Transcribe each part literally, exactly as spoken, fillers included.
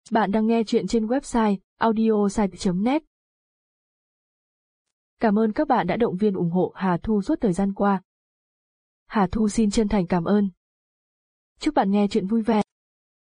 Bạn đang nghe chuyện trên website audiosite chấm net. Cảm ơn các bạn đã động viên ủng hộ Hà Thu suốt thời gian qua. Hà Thu xin chân thành cảm ơn. Chúc bạn nghe chuyện vui vẻ.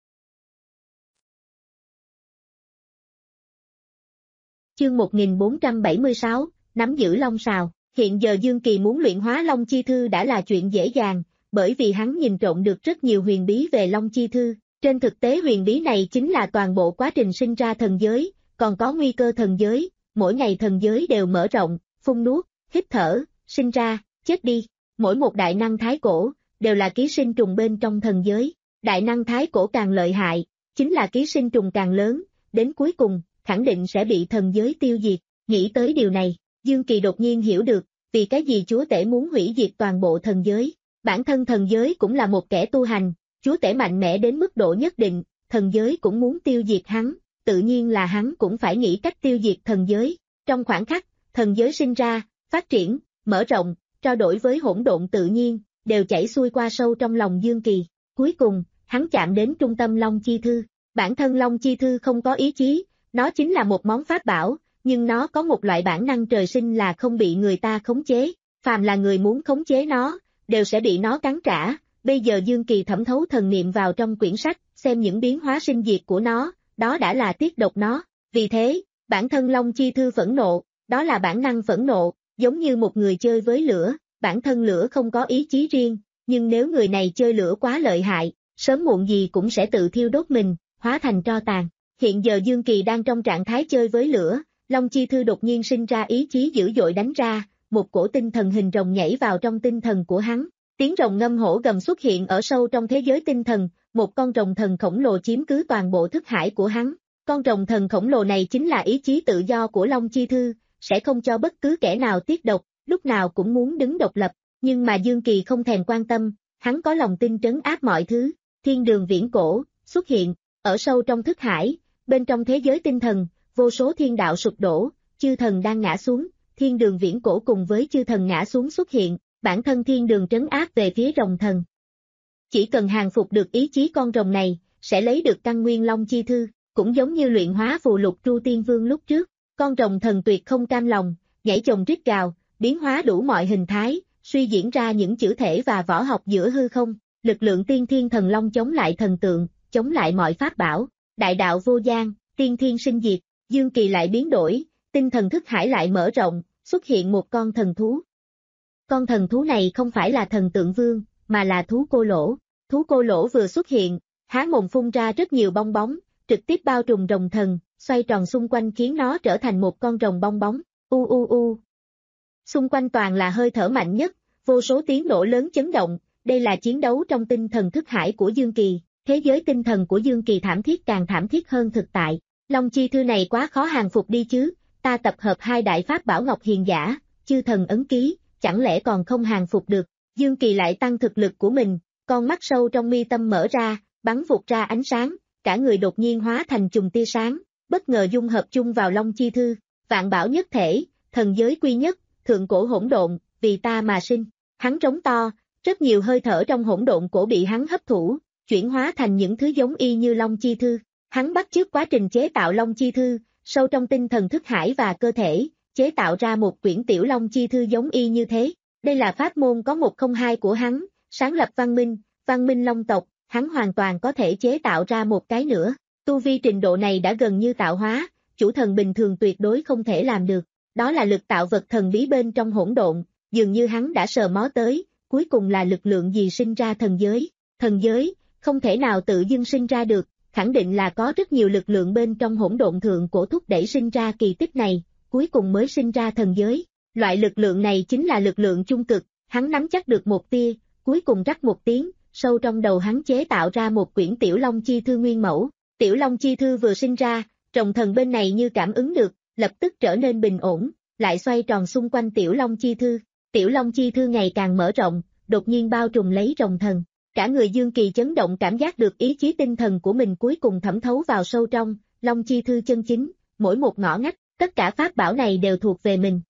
Chương một nghìn bốn trăm bảy mươi sáu, nắm giữ Long Sào. Hiện giờ Dương Kỳ muốn luyện hóa Long Chi Thư đã là chuyện dễ dàng, bởi vì hắn nhìn trộm được rất nhiều huyền bí về Long Chi Thư. Trên thực tế huyền bí này chính là toàn bộ quá trình sinh ra thần giới, còn có nguy cơ thần giới, mỗi ngày thần giới đều mở rộng, phun nuốt, hít thở, sinh ra, chết đi. Mỗi một đại năng thái cổ, đều là ký sinh trùng bên trong thần giới. Đại năng thái cổ càng lợi hại, chính là ký sinh trùng càng lớn, đến cuối cùng, khẳng định sẽ bị thần giới tiêu diệt. Nghĩ tới điều này, Dương Kỳ đột nhiên hiểu được, vì cái gì chúa tể muốn hủy diệt toàn bộ thần giới. Bản thân thần giới cũng là một kẻ tu hành, chúa tể mạnh mẽ đến mức độ nhất định, thần giới cũng muốn tiêu diệt hắn, tự nhiên là hắn cũng phải nghĩ cách tiêu diệt thần giới. Trong khoảnh khắc, thần giới sinh ra, phát triển, mở rộng, trao đổi với hỗn độn tự nhiên, đều chảy xuôi qua sâu trong lòng Dương Kỳ. Cuối cùng, hắn chạm đến trung tâm Long Chi Thư. Bản thân Long Chi Thư không có ý chí, nó chính là một món pháp bảo, nhưng nó có một loại bản năng trời sinh là không bị người ta khống chế. Phàm là người muốn khống chế nó, đều sẽ bị nó cắn trả. Bây giờ Dương Kỳ thẩm thấu thần niệm vào trong quyển sách, xem những biến hóa sinh diệt của nó, đó đã là tiết độc nó. Vì thế, bản thân Long Chi Thư phẫn nộ, đó là bản năng phẫn nộ, giống như một người chơi với lửa, bản thân lửa không có ý chí riêng, nhưng nếu người này chơi lửa quá lợi hại, sớm muộn gì cũng sẽ tự thiêu đốt mình, hóa thành tro tàn. Hiện giờ Dương Kỳ đang trong trạng thái chơi với lửa, Long Chi Thư đột nhiên sinh ra ý chí dữ dội đánh ra, một cổ tinh thần hình rồng nhảy vào trong tinh thần của hắn. Tiếng rồng ngâm hổ gầm xuất hiện ở sâu trong thế giới tinh thần, một con rồng thần khổng lồ chiếm cứ toàn bộ thức hải của hắn. Con rồng thần khổng lồ này chính là ý chí tự do của Long Chi Thư, sẽ không cho bất cứ kẻ nào tiết độc, lúc nào cũng muốn đứng độc lập. Nhưng mà Dương Kỳ không thèm quan tâm, hắn có lòng tin trấn áp mọi thứ. Thiên đường viễn cổ xuất hiện, ở sâu trong thức hải, bên trong thế giới tinh thần, vô số thiên đạo sụp đổ, chư thần đang ngã xuống, thiên đường viễn cổ cùng với chư thần ngã xuống xuất hiện. Bản thân thiên đường trấn áp về phía rồng thần. Chỉ cần hàng phục được ý chí con rồng này, sẽ lấy được căn nguyên Long Chi Thư, cũng giống như luyện hóa phù lục Tru Tiên Vương lúc trước. Con rồng thần tuyệt không cam lòng, nhảy chồng rít gào, biến hóa đủ mọi hình thái, suy diễn ra những chữ thể và võ học giữa hư không. Lực lượng tiên thiên thần long chống lại thần tượng, chống lại mọi pháp bảo. Đại đạo vô gian, tiên thiên sinh diệt. Dương Kỳ lại biến đổi, tinh thần thức hải lại mở rộng, xuất hiện một con thần thú. Con thần thú này không phải là thần tượng vương, mà là thú cô lỗ. Thú cô lỗ vừa xuất hiện, há mồm phun ra rất nhiều bong bóng, trực tiếp bao trùm rồng thần, xoay tròn xung quanh khiến nó trở thành một con rồng bong bóng. U u u. Xung quanh toàn là hơi thở mạnh nhất, vô số tiếng nổ lớn chấn động, đây là chiến đấu trong tinh thần thức hải của Dương Kỳ. Thế giới tinh thần của Dương Kỳ thảm thiết càng thảm thiết hơn thực tại. Long Chi Thư này quá khó hàng phục đi chứ, ta tập hợp hai đại pháp bảo ngọc hiền giả, chư thần ấn ký, chẳng lẽ còn không hàng phục được. Dương Kỳ lại tăng thực lực của mình, con mắt sâu trong mi tâm mở ra, bắn vụt ra ánh sáng, cả người đột nhiên hóa thành chùm tia sáng, bất ngờ dung hợp chung vào Long Chi Thư. Vạn bảo nhất thể, thần giới quy nhất, thượng cổ hỗn độn, vì ta mà sinh. Hắn trống to, rất nhiều hơi thở trong hỗn độn cổ bị hắn hấp thụ, chuyển hóa thành những thứ giống y như Long Chi Thư. Hắn bắt chước quá trình chế tạo Long Chi Thư, sâu trong tinh thần thức hải và cơ thể, chế tạo ra một quyển tiểu Long Chi Thư giống y như thế. Đây là pháp môn có một không hai của hắn, sáng lập văn minh, văn minh Long tộc, hắn hoàn toàn có thể chế tạo ra một cái nữa. Tu vi trình độ này đã gần như tạo hóa, chủ thần bình thường tuyệt đối không thể làm được. Đó là lực tạo vật thần bí bên trong hỗn độn, dường như hắn đã sờ mó tới, cuối cùng là lực lượng gì sinh ra thần giới. Thần giới, không thể nào tự dưng sinh ra được, khẳng định là có rất nhiều lực lượng bên trong hỗn độn thượng cổ thúc đẩy sinh ra kỳ tích này, cuối cùng mới sinh ra thần giới. Loại lực lượng này chính là lực lượng trung cực, hắn nắm chắc được một tia, cuối cùng rắc một tiếng, sâu trong đầu hắn chế tạo ra một quyển tiểu Long Chi Thư nguyên mẫu. Tiểu Long Chi Thư vừa sinh ra, rồng thần bên này như cảm ứng được, lập tức trở nên bình ổn, lại xoay tròn xung quanh tiểu Long Chi Thư. Tiểu Long Chi Thư ngày càng mở rộng, đột nhiên bao trùm lấy rồng thần. Cả người Dương Kỳ chấn động, cảm giác được ý chí tinh thần của mình cuối cùng thẩm thấu vào sâu trong Long Chi Thư chân chính, mỗi một ngõ ngách, tất cả pháp bảo này đều thuộc về mình.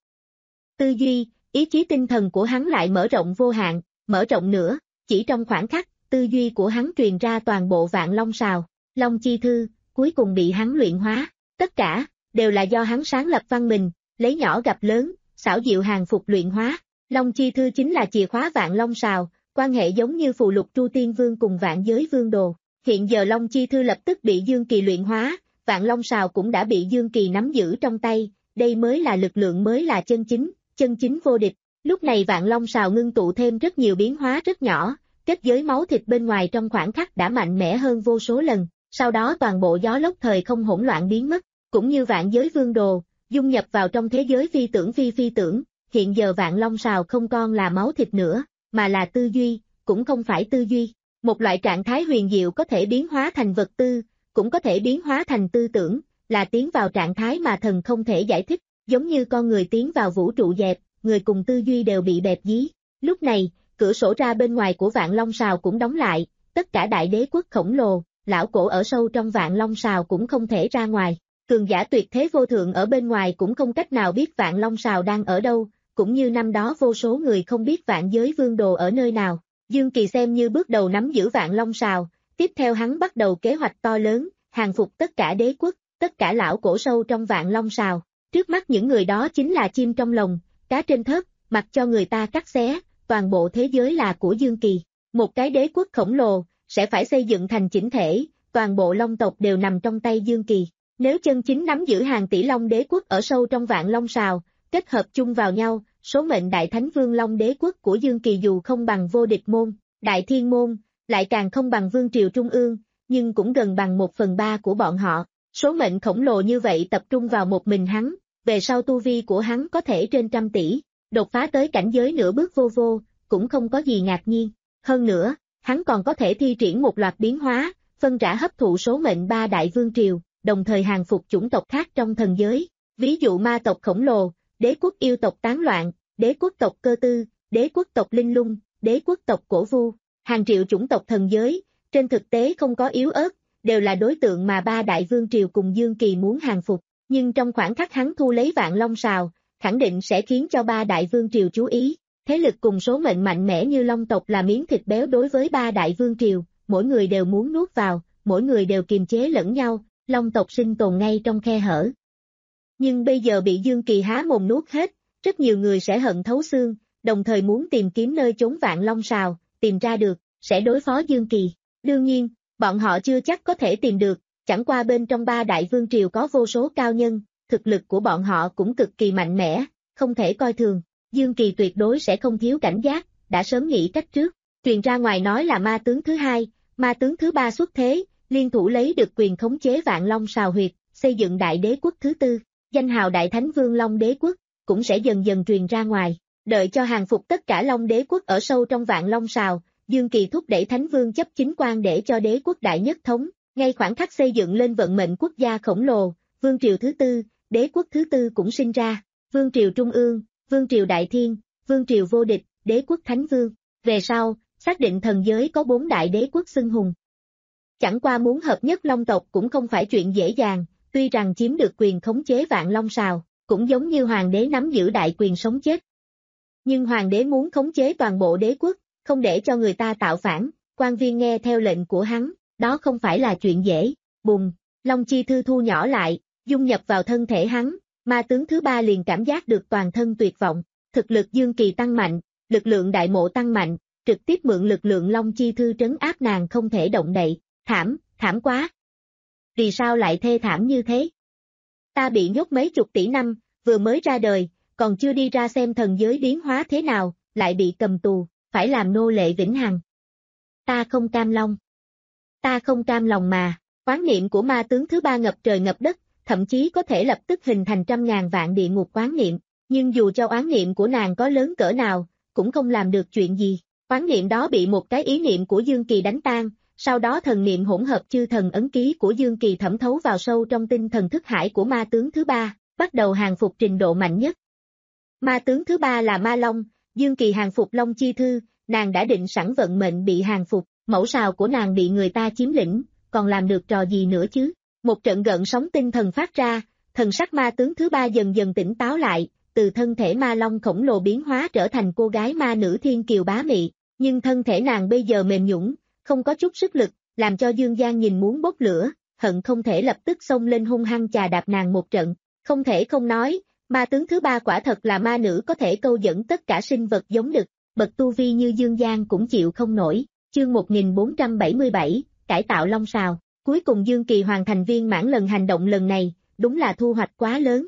Tư duy, ý chí tinh thần của hắn lại mở rộng vô hạn, mở rộng nữa, chỉ trong khoảnh khắc, tư duy của hắn truyền ra toàn bộ vạn Long Sào. Long Chi Thư, cuối cùng bị hắn luyện hóa. Tất cả, đều là do hắn sáng lập văn minh, lấy nhỏ gặp lớn, xảo diệu hàng phục luyện hóa. Long chi thư chính là chìa khóa Vạn Long Sào, quan hệ giống như phù lục Tru Tiên Vương cùng Vạn Giới Vương Đồ. Hiện giờ Long chi thư lập tức bị Dương Kỳ luyện hóa, Vạn Long Sào cũng đã bị Dương Kỳ nắm giữ trong tay, đây mới là lực lượng mới là chân chính, chân chính vô địch. Lúc này Vạn Long Sào ngưng tụ thêm rất nhiều biến hóa rất nhỏ, kết giới máu thịt bên ngoài trong khoảng khắc đã mạnh mẽ hơn vô số lần, sau đó toàn bộ gió lốc thời không hỗn loạn biến mất, cũng như Vạn Giới Vương Đồ, dung nhập vào trong thế giới phi tưởng phi phi tưởng, hiện giờ Vạn Long Sào không còn là máu thịt nữa, mà là tư duy, cũng không phải tư duy, một loại trạng thái huyền diệu có thể biến hóa thành vật tư, cũng có thể biến hóa thành tư tưởng, là tiến vào trạng thái mà thần không thể giải thích, giống như con người tiến vào vũ trụ dẹp, người cùng tư duy đều bị bẹp dí. Lúc này, cửa sổ ra bên ngoài của Vạn Long Sào cũng đóng lại, tất cả đại đế quốc khổng lồ, lão cổ ở sâu trong Vạn Long Sào cũng không thể ra ngoài, cường giả tuyệt thế vô thượng ở bên ngoài cũng không cách nào biết Vạn Long Sào đang ở đâu, cũng như năm đó vô số người không biết Vạn Giới Vương Đồ ở nơi nào. Dương Kỳ xem như bước đầu nắm giữ Vạn Long Sào, tiếp theo hắn bắt đầu kế hoạch to lớn, hàng phục tất cả đế quốc, tất cả lão cổ sâu trong Vạn Long Sào. Trước mắt những người đó chính là chim trong lồng, cá trên thớt, mặc cho người ta cắt xé, toàn bộ thế giới là của Dương Kỳ. Một cái đế quốc khổng lồ, sẽ phải xây dựng thành chỉnh thể, toàn bộ long tộc đều nằm trong tay Dương Kỳ. Nếu chân chính nắm giữ hàng tỷ long đế quốc ở sâu trong Vạn Long Sào, kết hợp chung vào nhau, số mệnh Đại Thánh Vương Long đế quốc của Dương Kỳ dù không bằng vô địch môn, Đại Thiên môn, lại càng không bằng Vương Triều Trung ương, nhưng cũng gần bằng một phần ba của bọn họ. Số mệnh khổng lồ như vậy tập trung vào một mình hắn, về sau tu vi của hắn có thể trên trăm tỷ, đột phá tới cảnh giới nửa bước vô vô, cũng không có gì ngạc nhiên. Hơn nữa, hắn còn có thể thi triển một loạt biến hóa, phân rã hấp thụ số mệnh ba đại vương triều, đồng thời hàng phục chủng tộc khác trong thần giới. Ví dụ ma tộc khổng lồ, đế quốc yêu tộc tán loạn, đế quốc tộc cơ tư, đế quốc tộc linh lung, đế quốc tộc cổ vu, hàng triệu chủng tộc thần giới, trên thực tế không có yếu ớt, đều là đối tượng mà ba đại vương triều cùng Dương Kỳ muốn hàng phục, nhưng trong khoảng khắc hắn thu lấy Vạn Long Sào, khẳng định sẽ khiến cho ba đại vương triều chú ý. Thế lực cùng số mệnh mạnh mẽ như long tộc là miếng thịt béo đối với ba đại vương triều, mỗi người đều muốn nuốt vào, mỗi người đều kiềm chế lẫn nhau, long tộc sinh tồn ngay trong khe hở. Nhưng bây giờ bị Dương Kỳ há mồm nuốt hết, rất nhiều người sẽ hận thấu xương, đồng thời muốn tìm kiếm nơi trốn Vạn Long Sào, tìm ra được, sẽ đối phó Dương Kỳ. Đương nhiên, bọn họ chưa chắc có thể tìm được, chẳng qua bên trong ba đại vương triều có vô số cao nhân, thực lực của bọn họ cũng cực kỳ mạnh mẽ, không thể coi thường. Dương Kỳ tuyệt đối sẽ không thiếu cảnh giác, đã sớm nghĩ cách trước. Truyền ra ngoài nói là ma tướng thứ hai, ma tướng thứ ba xuất thế, liên thủ lấy được quyền khống chế Vạn Long Sào huyệt, xây dựng đại đế quốc thứ tư, danh hào Đại Thánh Vương Long đế quốc, cũng sẽ dần dần truyền ra ngoài. Đợi cho hàng phục tất cả Long đế quốc ở sâu trong Vạn Long Sào, Dương Kỳ thúc đẩy Thánh Vương chấp chính quan để cho đế quốc đại nhất thống, ngay khoảng khắc xây dựng lên vận mệnh quốc gia khổng lồ, vương triều thứ tư, đế quốc thứ tư cũng sinh ra, vương triều Trung ương, vương triều Đại Thiên, vương triều vô địch, đế quốc Thánh Vương. Về sau, xác định thần giới có bốn đại đế quốc xưng hùng. Chẳng qua muốn hợp nhất long tộc cũng không phải chuyện dễ dàng, tuy rằng chiếm được quyền khống chế Vạn Long Sào, cũng giống như hoàng đế nắm giữ đại quyền sống chết. Nhưng hoàng đế muốn khống chế toàn bộ đế quốc, không để cho người ta tạo phản, quan viên nghe theo lệnh của hắn, đó không phải là chuyện dễ. Bùng, Long chi thư thu nhỏ lại, dung nhập vào thân thể hắn, ma tướng thứ ba liền cảm giác được toàn thân tuyệt vọng, thực lực Dương Kỳ tăng mạnh, lực lượng đại mộ tăng mạnh, trực tiếp mượn lực lượng Long chi thư trấn áp nàng không thể động đậy. Thảm, thảm quá. Vì sao lại thê thảm như thế? Ta bị nhốt mấy chục tỷ năm, vừa mới ra đời, còn chưa đi ra xem thần giới biến hóa thế nào, lại bị cầm tù, phải làm nô lệ vĩnh hằng. Ta không cam lòng. Ta không cam lòng mà, oán niệm của ma tướng thứ ba ngập trời ngập đất, thậm chí có thể lập tức hình thành trăm ngàn vạn địa ngục oán niệm, nhưng dù cho oán niệm của nàng có lớn cỡ nào, cũng không làm được chuyện gì. Oán niệm đó bị một cái ý niệm của Dương Kỳ đánh tan, sau đó thần niệm hỗn hợp chư thần ấn ký của Dương Kỳ thẩm thấu vào sâu trong tinh thần thức hải của ma tướng thứ ba, bắt đầu hàng phục trình độ mạnh nhất. Ma tướng thứ ba là Ma Long, Dương Kỳ hàng phục Long chi thư, nàng đã định sẵn vận mệnh bị hàng phục, mẫu sào của nàng bị người ta chiếm lĩnh, còn làm được trò gì nữa chứ? Một trận gợn sóng tinh thần phát ra, thần sắc ma tướng thứ ba dần dần tỉnh táo lại, từ thân thể Ma Long khổng lồ biến hóa trở thành cô gái ma nữ thiên kiều bá mị, nhưng thân thể nàng bây giờ mềm nhũn, không có chút sức lực, làm cho Dương Giang nhìn muốn bốc lửa, hận không thể lập tức xông lên hung hăng chà đạp nàng một trận. Không thể không nói, ma tướng thứ ba quả thật là ma nữ có thể câu dẫn tất cả sinh vật giống đực, bậc tu vi như Dương Giang cũng chịu không nổi. Chương một nghìn bốn trăm bảy mươi bảy, cải tạo long sào. Cuối cùng Dương Kỳ hoàn thành viên mãn lần hành động lần này, đúng là thu hoạch quá lớn.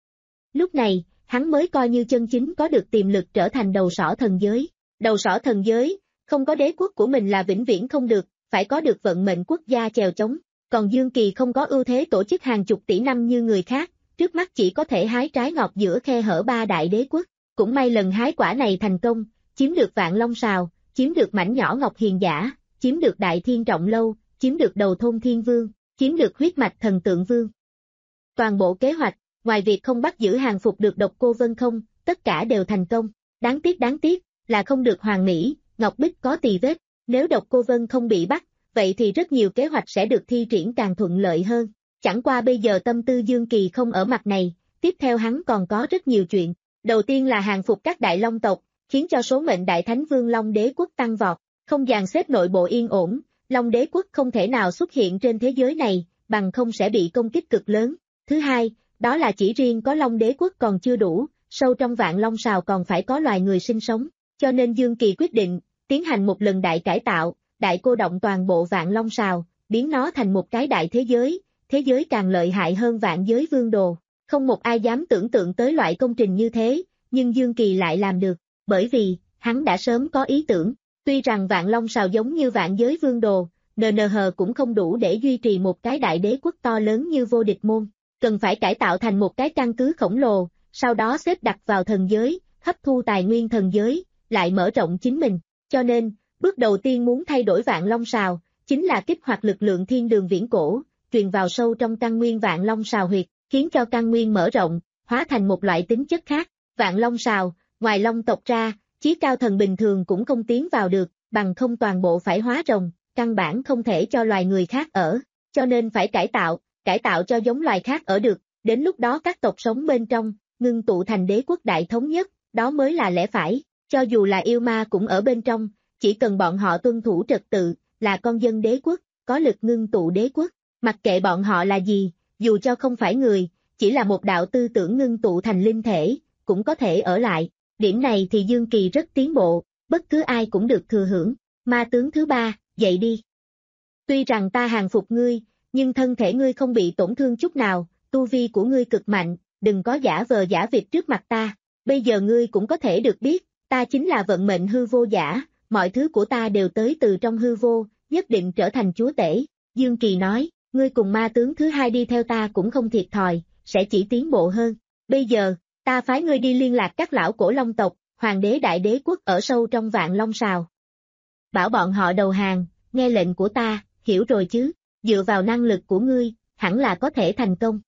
Lúc này, hắn mới coi như chân chính có được tiềm lực trở thành đầu sỏ thần giới. Đầu sỏ thần giới, không có đế quốc của mình là vĩnh viễn không được, phải có được vận mệnh quốc gia chèo chống. Còn Dương Kỳ không có ưu thế tổ chức hàng chục tỷ năm như người khác, trước mắt chỉ có thể hái trái ngọt giữa khe hở ba đại đế quốc. Cũng may lần hái quả này thành công, chiếm được vạn long sào, chiếm được mảnh nhỏ ngọc hiền giả, chiếm được đại thiên trọng lâu, chiếm được đầu thôn thiên vương, chiếm được huyết mạch thần tượng vương. Toàn bộ kế hoạch, ngoài việc không bắt giữ hàng phục được độc cô Vân không, tất cả đều thành công. Đáng tiếc đáng tiếc, là không được hoàn mỹ, Ngọc Bích có tì vết. Nếu độc cô Vân không bị bắt, vậy thì rất nhiều kế hoạch sẽ được thi triển càng thuận lợi hơn. Chẳng qua bây giờ tâm tư Dương Kỳ không ở mặt này, tiếp theo hắn còn có rất nhiều chuyện. Đầu tiên là hàng phục các đại long tộc, khiến cho số mệnh đại thánh vương Long đế quốc tăng vọt, không dàn xếp nội bộ yên ổn, Long đế quốc không thể nào xuất hiện trên thế giới này, bằng không sẽ bị công kích cực lớn. Thứ hai, đó là chỉ riêng có Long đế quốc còn chưa đủ, sâu trong vạn long sào còn phải có loài người sinh sống, cho nên Dương Kỳ quyết định, tiến hành một lần đại cải tạo, đại cô động toàn bộ vạn long sào, biến nó thành một cái đại thế giới, thế giới càng lợi hại hơn vạn giới vương đồ. Không một ai dám tưởng tượng tới loại công trình như thế, nhưng Dương Kỳ lại làm được, bởi vì, hắn đã sớm có ý tưởng. Tuy rằng vạn long sào giống như vạn giới vương đồ, en en hát cũng không đủ để duy trì một cái đại đế quốc to lớn như vô địch môn, cần phải cải tạo thành một cái căn cứ khổng lồ, sau đó xếp đặt vào thần giới, hấp thu tài nguyên thần giới, lại mở rộng chính mình. Cho nên, bước đầu tiên muốn thay đổi vạn long sào, chính là kích hoạt lực lượng thiên đường viễn cổ, truyền vào sâu trong căn nguyên vạn long sào huyệt, khiến cho căn nguyên mở rộng, hóa thành một loại tính chất khác. Vạn long sào, ngoài long tộc ra, chí cao thần bình thường cũng không tiến vào được, bằng không toàn bộ phải hóa rồng, căn bản không thể cho loài người khác ở, cho nên phải cải tạo, cải tạo cho giống loài khác ở được, đến lúc đó các tộc sống bên trong, ngưng tụ thành đế quốc đại thống nhất, đó mới là lẽ phải, cho dù là yêu ma cũng ở bên trong, chỉ cần bọn họ tuân thủ trật tự, là con dân đế quốc, có lực ngưng tụ đế quốc, mặc kệ bọn họ là gì, dù cho không phải người, chỉ là một đạo tư tưởng ngưng tụ thành linh thể, cũng có thể ở lại. Điểm này thì Dương Kỳ rất tiến bộ, bất cứ ai cũng được thừa hưởng. Ma tướng thứ ba, dậy đi. Tuy rằng ta hàng phục ngươi, nhưng thân thể ngươi không bị tổn thương chút nào, tu vi của ngươi cực mạnh, đừng có giả vờ giả vịt trước mặt ta. Bây giờ ngươi cũng có thể được biết, ta chính là vận mệnh hư vô giả, mọi thứ của ta đều tới từ trong hư vô, nhất định trở thành chúa tể. Dương Kỳ nói, ngươi cùng ma tướng thứ hai đi theo ta cũng không thiệt thòi, sẽ chỉ tiến bộ hơn. Bây giờ, ta phái ngươi đi liên lạc các lão cổ long tộc, hoàng đế đại đế quốc ở sâu trong vạn long sào. Bảo bọn họ đầu hàng, nghe lệnh của ta, hiểu rồi chứ, dựa vào năng lực của ngươi, hẳn là có thể thành công.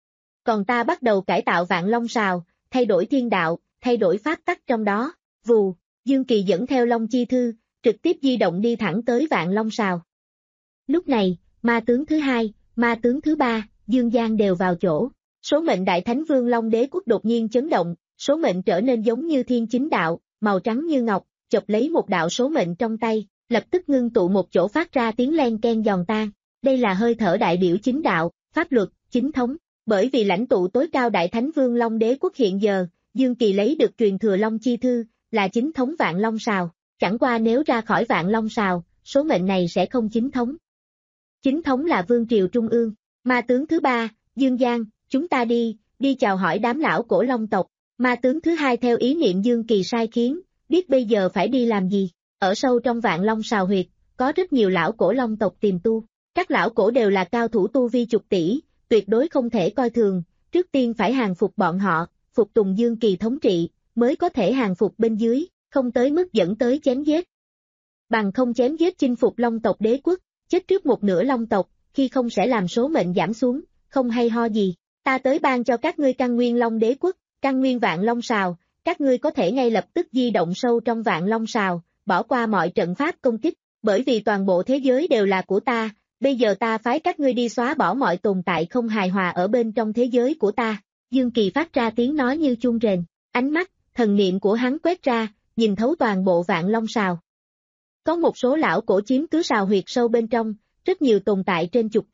Còn ta bắt đầu cải tạo vạn long sào, thay đổi thiên đạo, thay đổi pháp tắc trong đó, vù, Dương Kỳ dẫn theo Long Chi Thư, trực tiếp di động đi thẳng tới vạn long sào. Lúc này, ma tướng thứ hai, ma tướng thứ ba, Dương Giang đều vào chỗ. Số mệnh đại thánh vương Long đế quốc đột nhiên chấn động, số mệnh trở nên giống như thiên chính đạo, màu trắng như ngọc, chộp lấy một đạo số mệnh trong tay, lập tức ngưng tụ một chỗ phát ra tiếng len ken giòn tan. Đây là hơi thở đại biểu chính đạo, pháp luật, chính thống. Bởi vì lãnh tụ tối cao đại thánh vương Long đế quốc hiện giờ, Dương Kỳ lấy được truyền thừa Long Chi Thư, là chính thống vạn long sào. Chẳng qua nếu ra khỏi vạn long sào, số mệnh này sẽ không chính thống. Chính thống là vương triều trung ương. Ma tướng thứ ba, Dương Giang, chúng ta đi, đi chào hỏi đám lão cổ long tộc. Ma tướng thứ hai theo ý niệm Dương Kỳ sai khiến, biết bây giờ phải đi làm gì. Ở sâu trong vạn long sào huyệt, có rất nhiều lão cổ long tộc tiềm tu. Các lão cổ đều là cao thủ tu vi chục tỷ, tuyệt đối không thể coi thường, trước tiên phải hàng phục bọn họ, phục tùng Dương Kỳ thống trị, mới có thể hàng phục bên dưới, không tới mức dẫn tới chém giết. Bằng không chém giết chinh phục long tộc đế quốc, chết trước một nửa long tộc, khi không sẽ làm số mệnh giảm xuống, không hay ho gì. Ta tới ban cho các ngươi căn nguyên long đế quốc, căn nguyên vạn long sào, các ngươi có thể ngay lập tức di động sâu trong vạn long sào, bỏ qua mọi trận pháp công kích, bởi vì toàn bộ thế giới đều là của ta, bây giờ ta phái các ngươi đi xóa bỏ mọi tồn tại không hài hòa ở bên trong thế giới của ta. Dương Kỳ phát ra tiếng nói như chuông rền, ánh mắt, thần niệm của hắn quét ra, nhìn thấu toàn bộ vạn long sào. Có một số lão cổ chiếm cứ sào huyệt sâu bên trong, rất nhiều tồn tại trên chục tỷ,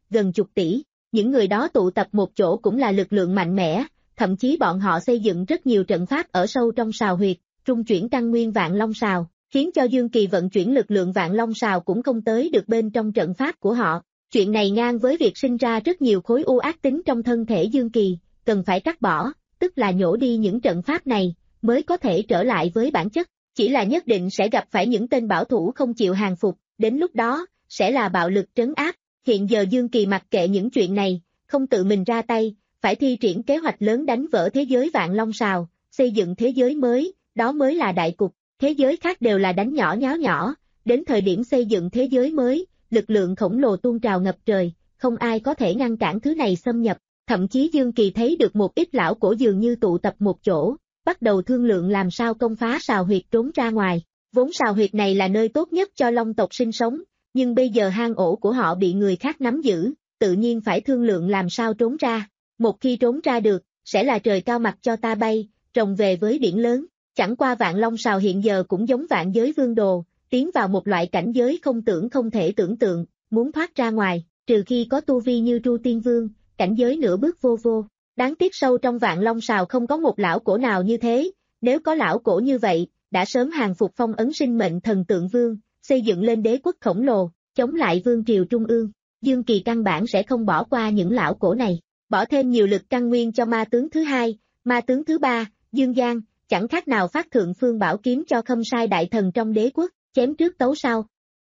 gần chục tỷ. Những người đó tụ tập một chỗ cũng là lực lượng mạnh mẽ, thậm chí bọn họ xây dựng rất nhiều trận pháp ở sâu trong sào huyệt, trung chuyển căn nguyên Vạn Long Sào, khiến cho Dương Kỳ vận chuyển lực lượng Vạn Long Sào cũng không tới được bên trong trận pháp của họ. Chuyện này ngang với việc sinh ra rất nhiều khối u ác tính trong thân thể Dương Kỳ, cần phải cắt bỏ, tức là nhổ đi những trận pháp này, mới có thể trở lại với bản chất. Chỉ là nhất định sẽ gặp phải những tên bảo thủ không chịu hàng phục, đến lúc đó, sẽ là bạo lực trấn áp. Hiện giờ Dương Kỳ mặc kệ những chuyện này, không tự mình ra tay, phải thi triển kế hoạch lớn đánh vỡ thế giới Vạn Long Sào, xây dựng thế giới mới, đó mới là đại cục. Thế giới khác đều là đánh nhỏ nháo nhỏ, đến thời điểm xây dựng thế giới mới, lực lượng khổng lồ tuôn trào ngập trời, không ai có thể ngăn cản thứ này xâm nhập. Thậm chí Dương Kỳ thấy được một ít lão cổ dường như tụ tập một chỗ, bắt đầu thương lượng làm sao công phá sào huyệt trốn ra ngoài. Vốn sào huyệt này là nơi tốt nhất cho long tộc sinh sống, nhưng bây giờ hang ổ của họ bị người khác nắm giữ, tự nhiên phải thương lượng làm sao trốn ra. Một khi trốn ra được, sẽ là trời cao mặt cho ta bay, rồng về với biển lớn. Chẳng qua Vạn Long Sào hiện giờ cũng giống vạn giới vương đồ, tiến vào một loại cảnh giới không tưởng không thể tưởng tượng, muốn thoát ra ngoài, trừ khi có tu vi như Tru Tiên Vương, cảnh giới nửa bước vô vô. Đáng tiếc sâu trong Vạn Long Sào không có một lão cổ nào như thế, nếu có lão cổ như vậy, đã sớm hàng phục phong ấn sinh mệnh thần tượng vương, xây dựng lên đế quốc khổng lồ, chống lại vương triều trung ương. Dương Kỳ căn bản sẽ không bỏ qua những lão cổ này, bỏ thêm nhiều lực căn nguyên cho ma tướng thứ hai, ma tướng thứ ba, Dương Giang, chẳng khác nào phát thượng phương bảo kiếm cho Khâm Sai đại thần trong đế quốc, chém trước tấu sau.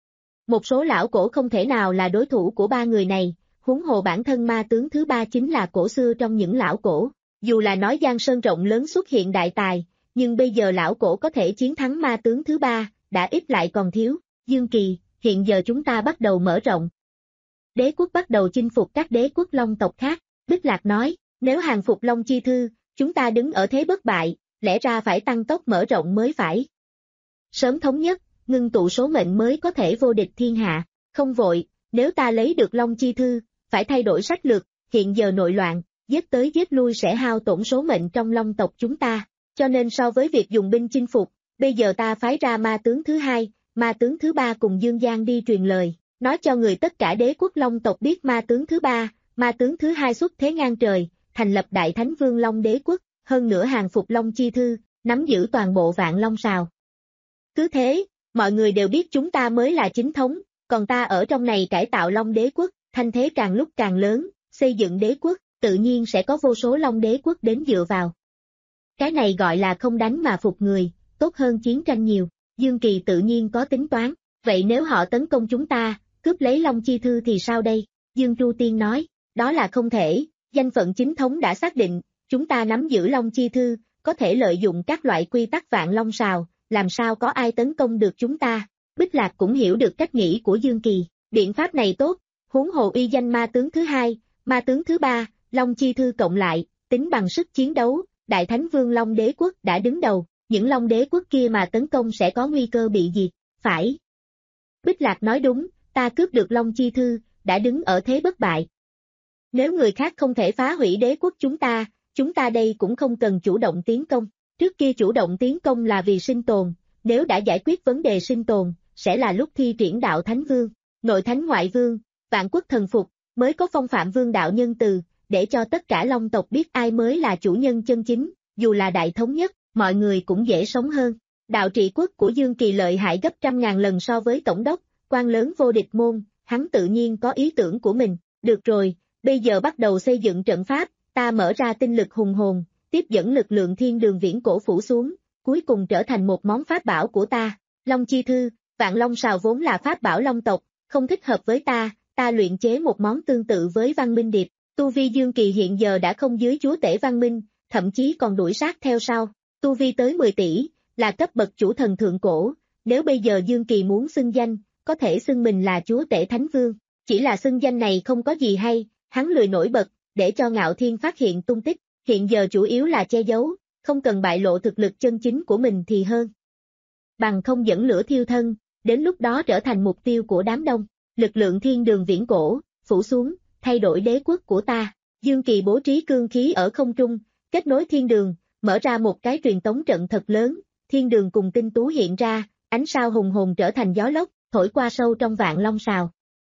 Một số lão cổ không thể nào là đối thủ của ba người này, huống hồ bản thân ma tướng thứ ba chính là cổ xưa trong những lão cổ. Dù là nói Giang Sơn rộng lớn xuất hiện đại tài, nhưng bây giờ lão cổ có thể chiến thắng ma tướng thứ ba, đã ít lại còn thiếu. Dương Kỳ, hiện giờ chúng ta bắt đầu mở rộng. Đế quốc bắt đầu chinh phục các đế quốc long tộc khác. Bích Lạc nói, nếu hàng phục Long Chi Thư, chúng ta đứng ở thế bất bại, lẽ ra phải tăng tốc mở rộng mới phải. Sớm thống nhất, ngưng tụ số mệnh mới có thể vô địch thiên hạ. Không vội, nếu ta lấy được Long Chi Thư, phải thay đổi sách lược, hiện giờ nội loạn, giết tới giết lui sẽ hao tổn số mệnh trong long tộc chúng ta. Cho nên so với việc dùng binh chinh phục, bây giờ ta phái ra ma tướng thứ hai, ma tướng thứ ba cùng Dương Giang đi truyền lời, nói cho người tất cả đế quốc long tộc biết ma tướng thứ ba, ma tướng thứ hai xuất thế ngang trời, thành lập Đại Thánh Vương Long đế quốc, hơn nữa hàng phục Long Chi Thư, nắm giữ toàn bộ Vạn Long Sào. Cứ thế, mọi người đều biết chúng ta mới là chính thống, còn ta ở trong này cải tạo Long đế quốc, thanh thế càng lúc càng lớn, xây dựng đế quốc, tự nhiên sẽ có vô số Long đế quốc đến dựa vào. Cái này gọi là không đánh mà phục người, tốt hơn chiến tranh nhiều. Dương Kỳ tự nhiên có tính toán, vậy nếu họ tấn công chúng ta, cướp lấy Long Chi Thư thì sao đây? Dương Tru Tiên nói, đó là không thể, danh phận chính thống đã xác định, chúng ta nắm giữ Long Chi Thư, có thể lợi dụng các loại quy tắc Vạn Long Sào, làm sao có ai tấn công được chúng ta? Bích Lạc cũng hiểu được cách nghĩ của Dương Kỳ, biện pháp này tốt, huống hồ uy danh ma tướng thứ hai, ma tướng thứ ba, Long Chi Thư cộng lại, tính bằng sức chiến đấu, Đại Thánh Vương Long đế quốc đã đứng đầu, những Long đế quốc kia mà tấn công sẽ có nguy cơ bị diệt, phải. Bích Lạc nói đúng, ta cướp được Long Chi Thư, đã đứng ở thế bất bại. Nếu người khác không thể phá hủy đế quốc chúng ta, chúng ta đây cũng không cần chủ động tiến công. Trước kia chủ động tiến công là vì sinh tồn, nếu đã giải quyết vấn đề sinh tồn, sẽ là lúc thi triển đạo Thánh Vương, nội Thánh ngoại Vương, vạn quốc thần phục, mới có phong phạm vương đạo nhân từ, để cho tất cả Long tộc biết ai mới là chủ nhân chân chính, dù là đại thống nhất, mọi người cũng dễ sống hơn. Đạo trị quốc của Dương Kỳ lợi hại gấp trăm ngàn lần so với tổng đốc, quan lớn vô địch môn, hắn tự nhiên có ý tưởng của mình. Được rồi, bây giờ bắt đầu xây dựng trận pháp, ta mở ra tinh lực hùng hồn, tiếp dẫn lực lượng thiên đường viễn cổ phủ xuống, cuối cùng trở thành một món pháp bảo của ta. Long Chi Thư, Vạn Long Sào vốn là pháp bảo Long tộc, không thích hợp với ta, ta luyện chế một món tương tự với Văn Minh Điệp. Tu vi Dương Kỳ hiện giờ đã không dưới chúa tể Văn Minh, thậm chí còn đuổi sát theo sau. Tu vi tới mười tỷ, là cấp bậc chủ thần thượng cổ, nếu bây giờ Dương Kỳ muốn xưng danh, có thể xưng mình là chúa tể Thánh Vương. Chỉ là xưng danh này không có gì hay, hắn lười nổi bật, để cho Ngạo Thiên phát hiện tung tích, hiện giờ chủ yếu là che giấu, không cần bại lộ thực lực chân chính của mình thì hơn. Bằng không dẫn lửa thiêu thân, đến lúc đó trở thành mục tiêu của đám đông, lực lượng thiên đường viễn cổ, phủ xuống, thay đổi đế quốc của ta. Dương Kỳ bố trí cương khí ở không trung, kết nối thiên đường, mở ra một cái truyền tống trận thật lớn, thiên đường cùng tinh tú hiện ra, ánh sao hùng hồn trở thành gió lốc, thổi qua sâu trong Vạn Long Sào.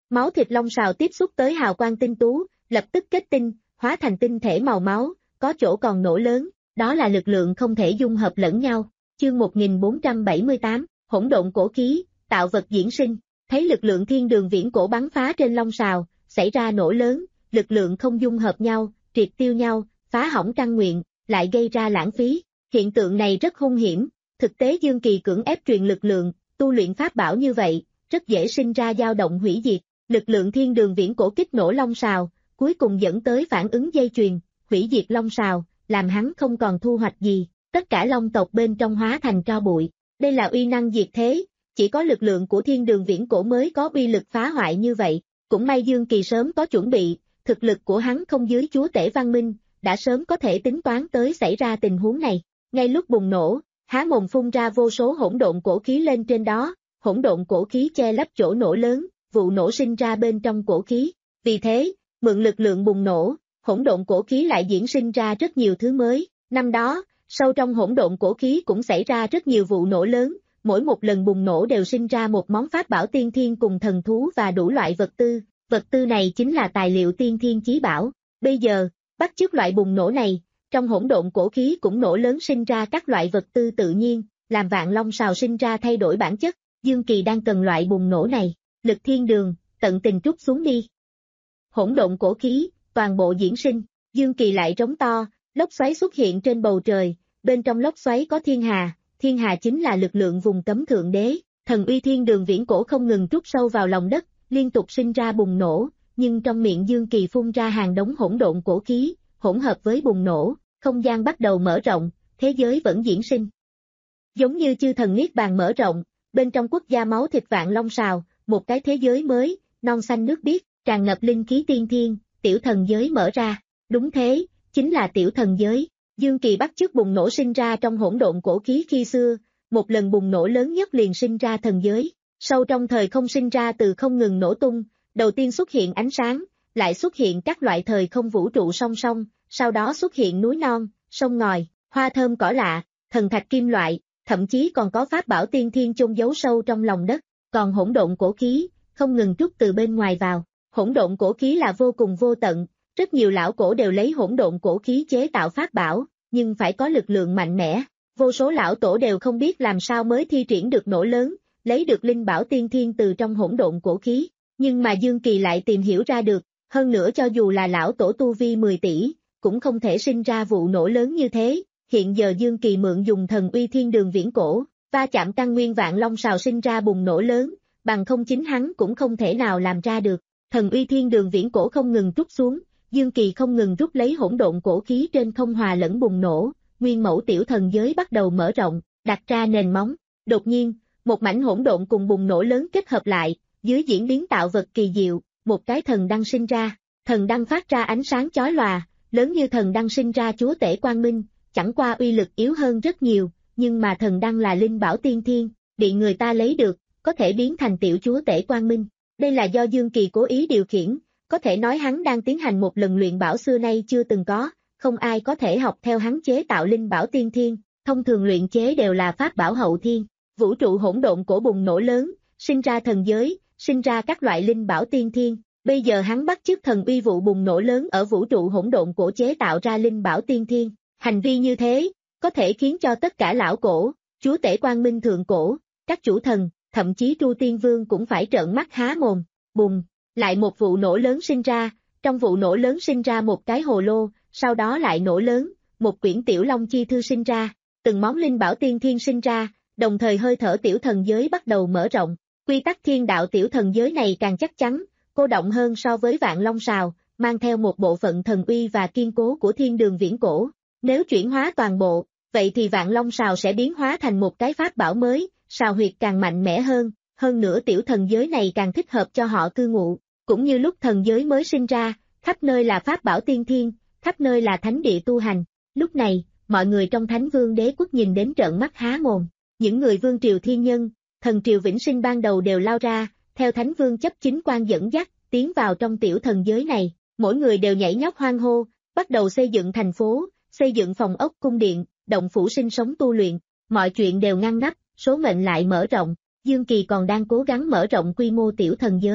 Máu thịt long sào tiếp xúc tới hào quang tinh tú, lập tức kết tinh, hóa thành tinh thể màu máu, có chỗ còn nổ lớn, đó là lực lượng không thể dung hợp lẫn nhau. Chương một nghìn bốn trăm bảy mươi tám, hỗn độn cổ khí, tạo vật diễn sinh, thấy lực lượng thiên đường viễn cổ bắn phá trên long sào, xảy ra nổ lớn, lực lượng không dung hợp nhau, triệt tiêu nhau, phá hỏng căn nguyện, lại gây ra lãng phí. Hiện tượng này rất hung hiểm, thực tế Dương Kỳ cưỡng ép truyền lực lượng, tu luyện pháp bảo như vậy, rất dễ sinh ra dao động hủy diệt. Lực lượng thiên đường viễn cổ kích nổ long sào, cuối cùng dẫn tới phản ứng dây chuyền, hủy diệt long sào, làm hắn không còn thu hoạch gì, tất cả long tộc bên trong hóa thành tro bụi. Đây là uy năng diệt thế, chỉ có lực lượng của thiên đường viễn cổ mới có uy lực phá hoại như vậy. Cũng may Dương Kỳ sớm có chuẩn bị, thực lực của hắn không dưới chúa tể văn minh, đã sớm có thể tính toán tới xảy ra tình huống này. Ngay lúc bùng nổ, há mồm phun ra vô số hỗn độn cổ khí lên trên đó, hỗn độn cổ khí che lấp chỗ nổ lớn, vụ nổ sinh ra bên trong cổ khí. Vì thế, mượn lực lượng bùng nổ, hỗn độn cổ khí lại diễn sinh ra rất nhiều thứ mới. Năm đó, sâu trong hỗn độn cổ khí cũng xảy ra rất nhiều vụ nổ lớn, mỗi một lần bùng nổ đều sinh ra một món pháp bảo tiên thiên cùng thần thú và đủ loại vật tư. Vật tư này chính là tài liệu tiên thiên chí bảo. Bây giờ, bắt chước loại bùng nổ này, trong hỗn độn cổ khí cũng nổ lớn sinh ra các loại vật tư tự nhiên, làm vạn long sào sinh ra thay đổi bản chất. Dương Kỳ đang cần loại bùng nổ này, lực thiên đường, tận tình trút xuống đi. Hỗn độn cổ khí, toàn bộ diễn sinh, Dương Kỳ lại trống to, lốc xoáy xuất hiện trên bầu trời, bên trong lốc xoáy có thiên hà, thiên hà chính là lực lượng vùng cấm thượng đế, thần uy thiên đường viễn cổ không ngừng trút sâu vào lòng đất, liên tục sinh ra bùng nổ, nhưng trong miệng Dương Kỳ phun ra hàng đống hỗn độn cổ khí, hỗn hợp với bùng nổ, không gian bắt đầu mở rộng, thế giới vẫn diễn sinh. Giống như chư thần niết bàn mở rộng, bên trong quốc gia máu thịt vạn long sào, một cái thế giới mới, non xanh nước biếc, tràn ngập linh khí tiên thiên, tiểu thần giới mở ra. Đúng thế, chính là tiểu thần giới. Dương Kỳ bắt chước bùng nổ sinh ra trong hỗn độn cổ khí khi xưa, một lần bùng nổ lớn nhất liền sinh ra thần giới. Sâu trong thời không sinh ra từ không ngừng nổ tung, đầu tiên xuất hiện ánh sáng, lại xuất hiện các loại thời không vũ trụ song song, sau đó xuất hiện núi non, sông ngòi, hoa thơm cỏ lạ, thần thạch kim loại, thậm chí còn có pháp bảo tiên thiên chôn giấu sâu trong lòng đất. Còn hỗn độn cổ khí, không ngừng trút từ bên ngoài vào. Hỗn độn cổ khí là vô cùng vô tận, rất nhiều lão cổ đều lấy hỗn độn cổ khí chế tạo pháp bảo, nhưng phải có lực lượng mạnh mẽ. Vô số lão tổ đều không biết làm sao mới thi triển được nổ lớn, lấy được linh bảo tiên thiên từ trong hỗn độn cổ khí, nhưng mà Dương Kỳ lại tìm hiểu ra được, hơn nữa cho dù là lão tổ tu vi mười tỷ, cũng không thể sinh ra vụ nổ lớn như thế. Hiện giờ Dương Kỳ mượn dùng thần uy thiên đường viễn cổ, va chạm căn nguyên vạn long sào sinh ra bùng nổ lớn, bằng không chính hắn cũng không thể nào làm ra được. Thần uy thiên đường viễn cổ không ngừng trút xuống, Dương Kỳ không ngừng rút lấy hỗn độn cổ khí trên không hòa lẫn bùng nổ, nguyên mẫu tiểu thần giới bắt đầu mở rộng, đặt ra nền móng. Đột nhiên, một mảnh hỗn độn cùng bùng nổ lớn kết hợp lại, dưới diễn biến tạo vật kỳ diệu, một cái thần đăng sinh ra. Thần đăng phát ra ánh sáng chói lòa, lớn như thần đăng sinh ra chúa tể quang minh, chẳng qua uy lực yếu hơn rất nhiều, nhưng mà thần đăng là linh bảo tiên thiên, bị người ta lấy được, có thể biến thành tiểu chúa tể quang minh. Đây là do Dương Kỳ cố ý điều khiển, có thể nói hắn đang tiến hành một lần luyện bảo xưa nay chưa từng có, không ai có thể học theo hắn chế tạo linh bảo tiên thiên, thông thường luyện chế đều là pháp bảo hậu thiên. Vũ trụ hỗn độn cổ bùng nổ lớn, sinh ra thần giới, sinh ra các loại linh bảo tiên thiên. Bây giờ hắn bắt chước thần uy vụ bùng nổ lớn ở vũ trụ hỗn độn cổ chế tạo ra linh bảo tiên thiên. Hành vi như thế, có thể khiến cho tất cả lão cổ, chúa tể quang minh thượng cổ, các chủ thần, thậm chí Tru Tiên Vương cũng phải trợn mắt há mồm. Bùng, lại một vụ nổ lớn sinh ra, trong vụ nổ lớn sinh ra một cái hồ lô, sau đó lại nổ lớn, một quyển tiểu long chi thư sinh ra, từng món linh bảo tiên thiên sinh ra, đồng thời hơi thở tiểu thần giới bắt đầu mở rộng. Quy tắc thiên đạo tiểu thần giới này càng chắc chắn, cô động hơn so với vạn long sào, mang theo một bộ phận thần uy và kiên cố của thiên đường viễn cổ. Nếu chuyển hóa toàn bộ, vậy thì vạn long sào sẽ biến hóa thành một cái pháp bảo mới, sào huyệt càng mạnh mẽ hơn, hơn nữa tiểu thần giới này càng thích hợp cho họ cư ngụ. Cũng như lúc thần giới mới sinh ra, khắp nơi là pháp bảo tiên thiên, khắp nơi là thánh địa tu hành. Lúc này, mọi người trong Thánh Vương Đế Quốc nhìn đến trợn mắt há mồm. Những người vương triều thiên nhân, thần triều vĩnh sinh ban đầu đều lao ra, theo Thánh Vương chấp chính quan dẫn dắt, tiến vào trong tiểu thần giới này. Mỗi người đều nhảy nhót hoan hô, bắt đầu xây dựng thành phố, xây dựng phòng ốc cung điện, động phủ sinh sống tu luyện. Mọi chuyện đều ngăn nắp, số mệnh lại mở rộng. Dương Kỳ còn đang cố gắng mở rộng quy mô tiểu thần giới.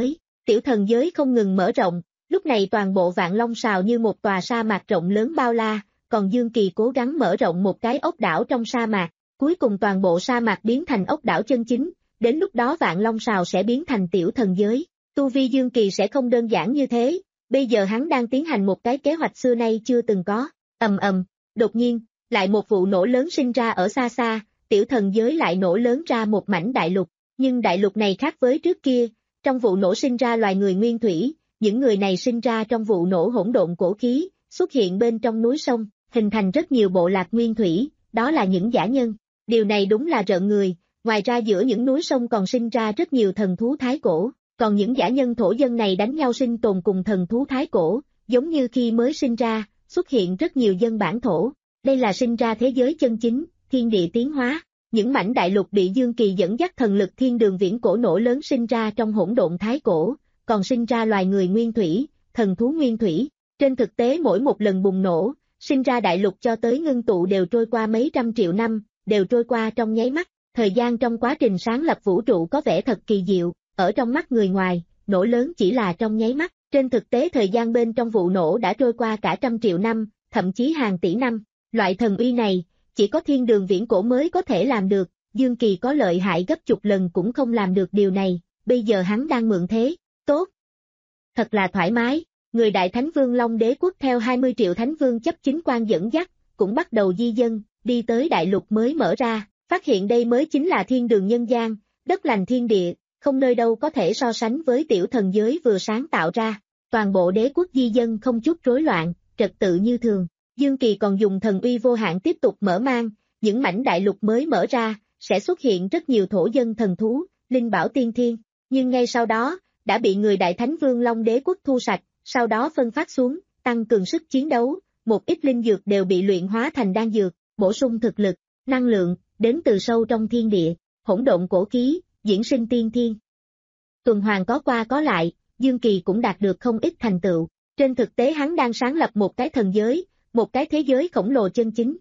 Tiểu thần giới không ngừng mở rộng, lúc này toàn bộ Vạn Long Sào như một tòa sa mạc rộng lớn bao la, còn Dương Kỳ cố gắng mở rộng một cái ốc đảo trong sa mạc, cuối cùng toàn bộ sa mạc biến thành ốc đảo chân chính, đến lúc đó Vạn Long Sào sẽ biến thành tiểu thần giới. Tu vi Dương Kỳ sẽ không đơn giản như thế, bây giờ hắn đang tiến hành một cái kế hoạch xưa nay chưa từng có. Ầm ầm, đột nhiên, lại một vụ nổ lớn sinh ra ở xa xa, tiểu thần giới lại nổ lớn ra một mảnh đại lục, nhưng đại lục này khác với trước kia, trong vụ nổ sinh ra loài người nguyên thủy, những người này sinh ra trong vụ nổ hỗn độn cổ khí, xuất hiện bên trong núi sông, hình thành rất nhiều bộ lạc nguyên thủy, đó là những dã nhân. Điều này đúng là rợn người, ngoài ra giữa những núi sông còn sinh ra rất nhiều thần thú thái cổ, còn những dã nhân thổ dân này đánh nhau sinh tồn cùng thần thú thái cổ, giống như khi mới sinh ra, xuất hiện rất nhiều dân bản thổ. Đây là sinh ra thế giới chân chính, thiên địa tiến hóa. Những mảnh đại lục bị Dương Kỳ dẫn dắt thần lực thiên đường viễn cổ nổ lớn sinh ra trong hỗn độn thái cổ, còn sinh ra loài người nguyên thủy, thần thú nguyên thủy. Trên thực tế mỗi một lần bùng nổ, sinh ra đại lục cho tới ngưng tụ đều trôi qua mấy trăm triệu năm, đều trôi qua trong nháy mắt. Thời gian trong quá trình sáng lập vũ trụ có vẻ thật kỳ diệu, ở trong mắt người ngoài, nổ lớn chỉ là trong nháy mắt. Trên thực tế thời gian bên trong vụ nổ đã trôi qua cả trăm triệu năm, thậm chí hàng tỷ năm. Loại thần uy này, chỉ có thiên đường viễn cổ mới có thể làm được, Dương Kỳ có lợi hại gấp chục lần cũng không làm được điều này, bây giờ hắn đang mượn thế, tốt. Thật là thoải mái, người Đại Thánh Vương Long Đế Quốc theo hai mươi triệu Thánh Vương chấp chính quan dẫn dắt, cũng bắt đầu di dân, đi tới đại lục mới mở ra, phát hiện đây mới chính là thiên đường nhân gian, đất lành thiên địa, không nơi đâu có thể so sánh với tiểu thần giới vừa sáng tạo ra, toàn bộ đế quốc di dân không chút rối loạn, trật tự như thường. Dương Kỳ còn dùng thần uy vô hạn tiếp tục mở mang, những mảnh đại lục mới mở ra, sẽ xuất hiện rất nhiều thổ dân thần thú, linh bảo tiên thiên, nhưng ngay sau đó, đã bị người Đại Thánh Vương Long Đế Quốc thu sạch, sau đó phân phát xuống, tăng cường sức chiến đấu, một ít linh dược đều bị luyện hóa thành đan dược, bổ sung thực lực, năng lượng, đến từ sâu trong thiên địa, hỗn độn cổ khí, diễn sinh tiên thiên. Tuần hoàn có qua có lại, Dương Kỳ cũng đạt được không ít thành tựu, trên thực tế hắn đang sáng lập một cái thần giới, một cái thế giới khổng lồ chân chính.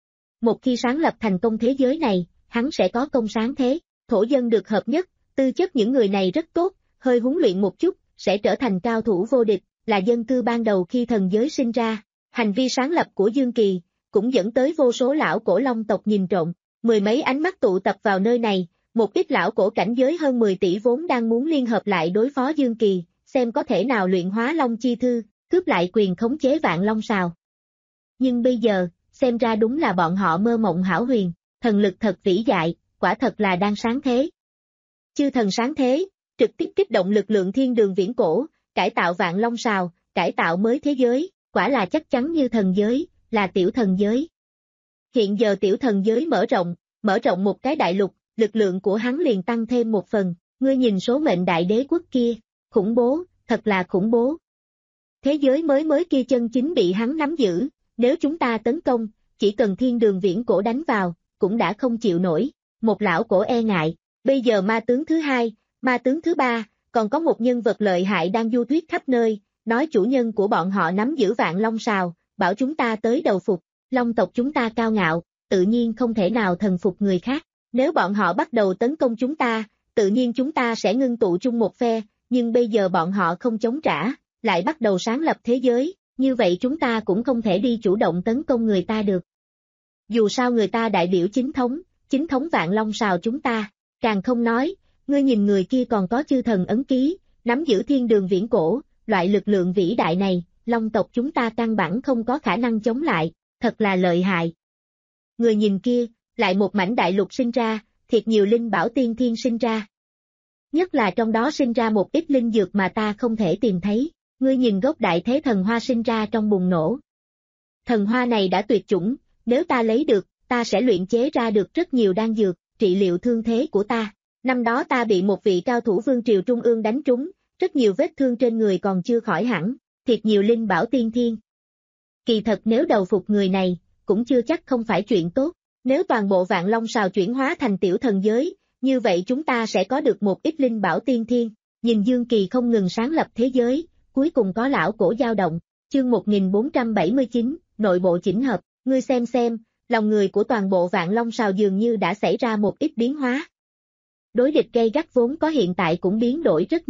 Một khi sáng lập thành công thế giới này, hắn sẽ có công sáng thế, thổ dân được hợp nhất, tư chất những người này rất tốt, hơi huấn luyện một chút, sẽ trở thành cao thủ vô địch, là dân cư ban đầu khi thần giới sinh ra. Hành vi sáng lập của Dương Kỳ, cũng dẫn tới vô số lão cổ long tộc nhìn trộm, mười mấy ánh mắt tụ tập vào nơi này, một ít lão cổ cảnh giới hơn mười tỷ vốn đang muốn liên hợp lại đối phó Dương Kỳ, xem có thể nào luyện hóa Long Chi Thư, cướp lại quyền khống chế Vạn Long Sào. Nhưng bây giờ, xem ra đúng là bọn họ mơ mộng hão huyền, thần lực thật vĩ đại, quả thật là đang sáng thế. Chư thần sáng thế, trực tiếp kích động lực lượng thiên đường viễn cổ, cải tạo Vạn Long Sào, cải tạo mới thế giới, quả là chắc chắn như thần giới, là tiểu thần giới. Hiện giờ tiểu thần giới mở rộng, mở rộng một cái đại lục, lực lượng của hắn liền tăng thêm một phần, ngươi nhìn số mệnh đại đế quốc kia, khủng bố, thật là khủng bố. Thế giới mới mới kia chân chính bị hắn nắm giữ. Nếu chúng ta tấn công, chỉ cần thiên đường viễn cổ đánh vào, cũng đã không chịu nổi. Một lão cổ e ngại, bây giờ ma tướng thứ hai, ma tướng thứ ba, còn có một nhân vật lợi hại đang du thuyết khắp nơi, nói chủ nhân của bọn họ nắm giữ Vạn Long Sào, bảo chúng ta tới đầu phục, Long tộc chúng ta cao ngạo, tự nhiên không thể nào thần phục người khác. Nếu bọn họ bắt đầu tấn công chúng ta, tự nhiên chúng ta sẽ ngưng tụ chung một phe, nhưng bây giờ bọn họ không chống trả, lại bắt đầu sáng lập thế giới. Như vậy chúng ta cũng không thể đi chủ động tấn công người ta được. Dù sao người ta đại biểu chính thống, chính thống Vạn Long Sào chúng ta, càng không nói, ngươi nhìn người kia còn có chư thần ấn ký, nắm giữ thiên đường viễn cổ, loại lực lượng vĩ đại này, Long tộc chúng ta căn bản không có khả năng chống lại, thật là lợi hại. Người nhìn kia, lại một mảnh đại lục sinh ra, thiệt nhiều linh bảo tiên thiên sinh ra. Nhất là trong đó sinh ra một ít linh dược mà ta không thể tìm thấy. Ngươi nhìn gốc đại thế thần hoa sinh ra trong bùng nổ. Thần hoa này đã tuyệt chủng, nếu ta lấy được, ta sẽ luyện chế ra được rất nhiều đan dược, trị liệu thương thế của ta. Năm đó ta bị một vị cao thủ vương triều trung ương đánh trúng, rất nhiều vết thương trên người còn chưa khỏi hẳn, thiệt nhiều linh bảo tiên thiên. Kỳ thật nếu đầu phục người này, cũng chưa chắc không phải chuyện tốt. Nếu toàn bộ Vạn Long Sào chuyển hóa thành tiểu thần giới, như vậy chúng ta sẽ có được một ít linh bảo tiên thiên. Nhìn Dương Kỳ không ngừng sáng lập thế giới. Cuối cùng có lão cổ dao động, chương một nghìn bốn trăm bảy mươi chín, nội bộ chỉnh hợp, ngươi xem xem, lòng người của toàn bộ Vạn Long Sào dường như đã xảy ra một ít biến hóa. Đối địch gay gắt vốn có hiện tại cũng biến đổi rất nhiều,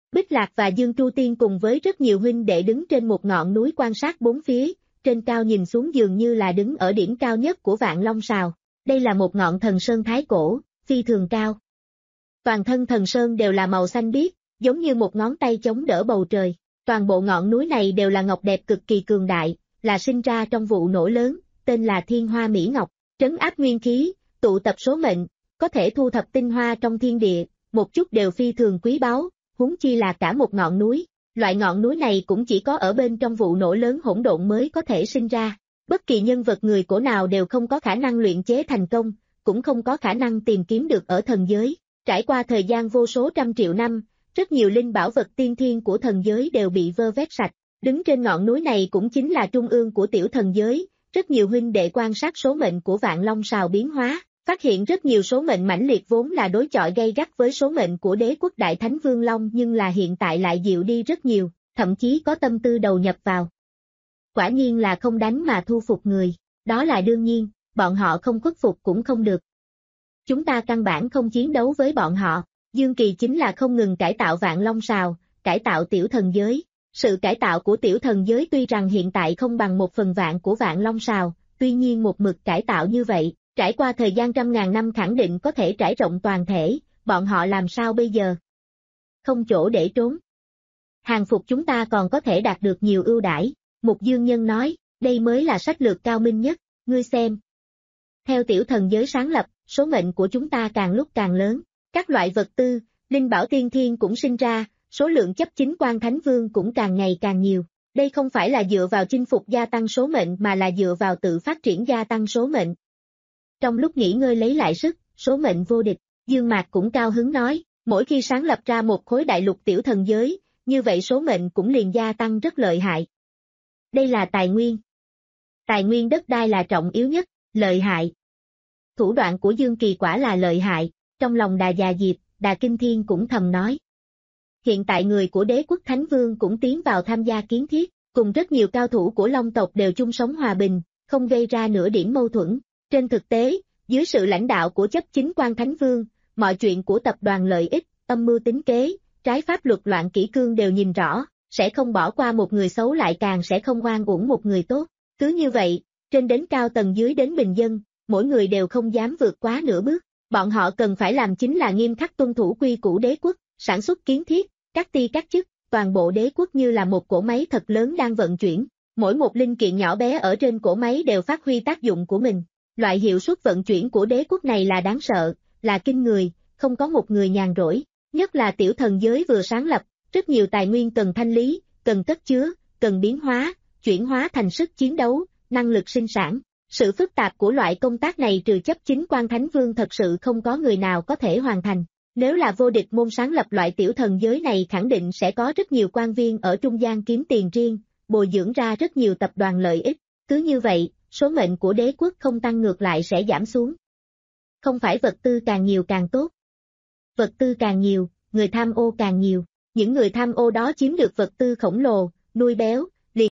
Bích Lạc và Dương Tru Tiên cùng với rất nhiều huynh đệ đứng trên một ngọn núi quan sát bốn phía, trên cao nhìn xuống dường như là đứng ở điểm cao nhất của Vạn Long Sào. Đây là một ngọn thần sơn thái cổ, phi thường cao. Toàn thân thần sơn đều là màu xanh biếc, giống như một ngón tay chống đỡ bầu trời. Toàn bộ ngọn núi này đều là ngọc đẹp cực kỳ cường đại, là sinh ra trong vụ nổ lớn, tên là Thiên Hoa Mỹ Ngọc, trấn áp nguyên khí, tụ tập số mệnh, có thể thu thập tinh hoa trong thiên địa, một chút đều phi thường quý báu, huống chi là cả một ngọn núi. Loại ngọn núi này cũng chỉ có ở bên trong vụ nổ lớn hỗn độn mới có thể sinh ra. Bất kỳ nhân vật người cổ nào đều không có khả năng luyện chế thành công, cũng không có khả năng tìm kiếm được ở thần giới. Trải qua thời gian vô số trăm triệu năm, rất nhiều linh bảo vật tiên thiên của thần giới đều bị vơ vét sạch. Đứng trên ngọn núi này cũng chính là trung ương của tiểu thần giới, rất nhiều huynh đệ quan sát số mệnh của Vạn Long Sào biến hóa, phát hiện rất nhiều số mệnh mãnh liệt vốn là đối chọi gay gắt với số mệnh của đế quốc Đại Thánh Vương Long nhưng là hiện tại lại dịu đi rất nhiều, thậm chí có tâm tư đầu nhập vào. Quả nhiên là không đánh mà thu phục người, đó là đương nhiên, bọn họ không khuất phục cũng không được. Chúng ta căn bản không chiến đấu với bọn họ, Dương Kỳ chính là không ngừng cải tạo Vạn Long Sào, cải tạo tiểu thần giới. Sự cải tạo của tiểu thần giới tuy rằng hiện tại không bằng một phần vạn của Vạn Long Sào, tuy nhiên một mực cải tạo như vậy, trải qua thời gian trăm ngàn năm khẳng định có thể trải rộng toàn thể, bọn họ làm sao bây giờ? Không chỗ để trốn. Hàng phục chúng ta còn có thể đạt được nhiều ưu đãi, Mục Dương Nhân nói, đây mới là sách lược cao minh nhất, ngươi xem. Theo tiểu thần giới sáng lập, số mệnh của chúng ta càng lúc càng lớn, các loại vật tư, linh bảo tiên thiên cũng sinh ra, số lượng chấp chính quan thánh vương cũng càng ngày càng nhiều. Đây không phải là dựa vào chinh phục gia tăng số mệnh mà là dựa vào tự phát triển gia tăng số mệnh. Trong lúc nghỉ ngơi lấy lại sức, số mệnh vô địch, Dương Mạc cũng cao hứng nói, mỗi khi sáng lập ra một khối đại lục tiểu thần giới, như vậy số mệnh cũng liền gia tăng rất lợi hại. Đây là tài nguyên. Tài nguyên đất đai là trọng yếu nhất, lợi hại. Thủ đoạn của Dương Kỳ quả là lợi hại, trong lòng Đà Già Diệp, Đà Kinh Thiên cũng thầm nói. Hiện tại người của đế quốc Thánh Vương cũng tiến vào tham gia kiến thiết, cùng rất nhiều cao thủ của Long tộc đều chung sống hòa bình, không gây ra nửa điểm mâu thuẫn. Trên thực tế, dưới sự lãnh đạo của chấp chính quan Thánh Vương, mọi chuyện của tập đoàn lợi ích, âm mưu tính kế, trái pháp luật loạn kỷ cương đều nhìn rõ, sẽ không bỏ qua một người xấu lại càng sẽ không oan uổng một người tốt. Cứ như vậy, trên đến cao tầng dưới đến bình dân, mỗi người đều không dám vượt quá nửa bước. Bọn họ cần phải làm chính là nghiêm khắc tuân thủ quy củ đế quốc, sản xuất kiến thiết, các ty các chức, toàn bộ đế quốc như là một cỗ máy thật lớn đang vận chuyển. Mỗi một linh kiện nhỏ bé ở trên cỗ máy đều phát huy tác dụng của mình. Loại hiệu suất vận chuyển của đế quốc này là đáng sợ, là kinh người, không có một người nhàn rỗi. Nhất là tiểu thần giới vừa sáng lập, rất nhiều tài nguyên cần thanh lý, cần cất chứa, cần biến hóa, chuyển hóa thành sức chiến đấu, năng lực sinh sản. Sự phức tạp của loại công tác này trừ chấp chính quan Thánh Vương thật sự không có người nào có thể hoàn thành. Nếu là vô địch môn sáng lập loại tiểu thần giới này khẳng định sẽ có rất nhiều quan viên ở trung gian kiếm tiền riêng, bồi dưỡng ra rất nhiều tập đoàn lợi ích. Cứ như vậy, số mệnh của đế quốc không tăng ngược lại sẽ giảm xuống. Không phải vật tư càng nhiều càng tốt. Vật tư càng nhiều, người tham ô càng nhiều. Những người tham ô đó chiếm được vật tư khổng lồ, nuôi béo, liền.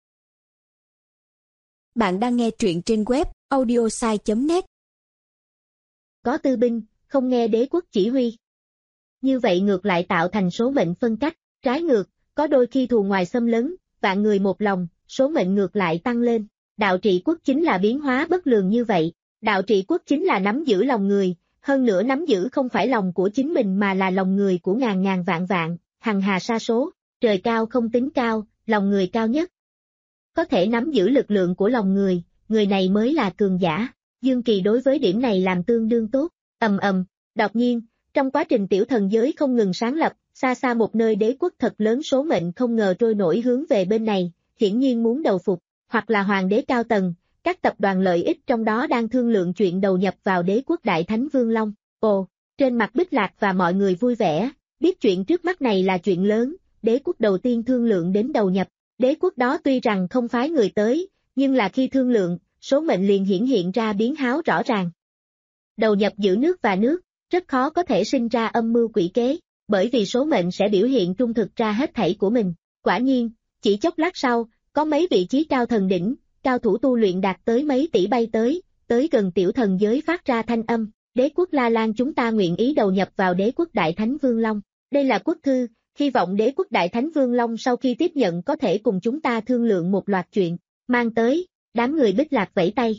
Bạn đang nghe truyện trên web audiosai chấm net. Có tư binh, không nghe đế quốc chỉ huy. Như vậy ngược lại tạo thành số mệnh phân cách, trái ngược, có đôi khi thù ngoài xâm lấn, vạn người một lòng, số mệnh ngược lại tăng lên. Đạo trị quốc chính là biến hóa bất lường như vậy. Đạo trị quốc chính là nắm giữ lòng người, hơn nữa nắm giữ không phải lòng của chính mình mà là lòng người của ngàn ngàn vạn vạn, hằng hà sa số, trời cao không tính cao, lòng người cao nhất. Có thể nắm giữ lực lượng của lòng người, người này mới là cường giả. Dương Kỳ đối với điểm này làm tương đương tốt, ầm ầm, đột nhiên, trong quá trình tiểu thần giới không ngừng sáng lập, xa xa một nơi đế quốc thật lớn số mệnh không ngờ trôi nổi hướng về bên này, hiển nhiên muốn đầu phục, hoặc là hoàng đế cao tầng, các tập đoàn lợi ích trong đó đang thương lượng chuyện đầu nhập vào đế quốc Đại Thánh Vương Long. Ồ, trên mặt Bích Lạc và mọi người vui vẻ, biết chuyện trước mắt này là chuyện lớn, đế quốc đầu tiên thương lượng đến đầu nhập. Đế quốc đó tuy rằng không phái người tới, nhưng là khi thương lượng, số mệnh liền hiển hiện ra biến háo rõ ràng. Đầu nhập giữa nước và nước, rất khó có thể sinh ra âm mưu quỷ kế, bởi vì số mệnh sẽ biểu hiện trung thực ra hết thảy của mình. Quả nhiên, chỉ chốc lát sau, có mấy vị trí cao thần đỉnh, cao thủ tu luyện đạt tới mấy tỷ bay tới, tới gần tiểu thần giới phát ra thanh âm, đế quốc La Lan chúng ta nguyện ý đầu nhập vào đế quốc Đại Thánh Vương Long. Đây là quốc thư, hy vọng đế quốc Đại Thánh Vương Long sau khi tiếp nhận có thể cùng chúng ta thương lượng một loạt chuyện, mang tới, đám người Bích Lạc vẫy tay.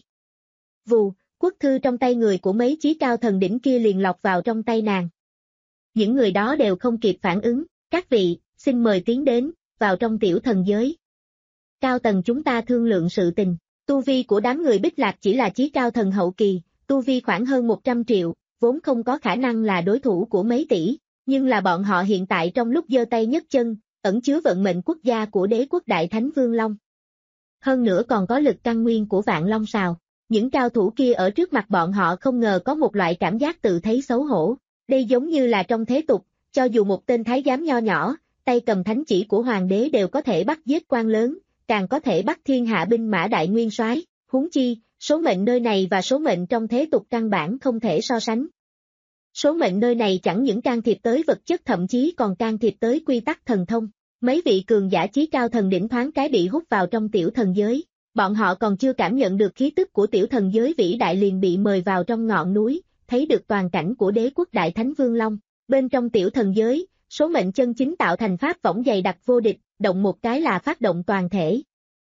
Vù, quốc thư trong tay người của mấy chí cao thần đỉnh kia liền lọt vào trong tay nàng. Những người đó đều không kịp phản ứng, các vị, xin mời tiến đến, vào trong tiểu thần giới. Cao tầng chúng ta thương lượng sự tình, tu vi của đám người Bích Lạc chỉ là chí cao thần hậu kỳ, tu vi khoảng hơn một trăm triệu, vốn không có khả năng là đối thủ của mấy tỷ, nhưng là bọn họ hiện tại trong lúc giơ tay nhấc chân, ẩn chứa vận mệnh quốc gia của đế quốc Đại Thánh Vương Long. Hơn nữa còn có lực căn nguyên của Vạn Long Sào. Những cao thủ kia ở trước mặt bọn họ không ngờ có một loại cảm giác tự thấy xấu hổ. Đây giống như là trong thế tục, cho dù một tên thái giám nho nhỏ, tay cầm thánh chỉ của hoàng đế đều có thể bắt giết quan lớn, càng có thể bắt thiên hạ binh mã đại nguyên soái, huống chi, số mệnh nơi này và số mệnh trong thế tục căn bản không thể so sánh. Số mệnh nơi này chẳng những can thiệp tới vật chất thậm chí còn can thiệp tới quy tắc thần thông. Mấy vị cường giả chí cao thần đỉnh thoáng cái bị hút vào trong tiểu thần giới. Bọn họ còn chưa cảm nhận được khí tức của tiểu thần giới vĩ đại liền bị mời vào trong ngọn núi, thấy được toàn cảnh của đế quốc Đại Thánh Vương Long. Bên trong tiểu thần giới, số mệnh chân chính tạo thành pháp võng dày đặc vô địch, động một cái là phát động toàn thể.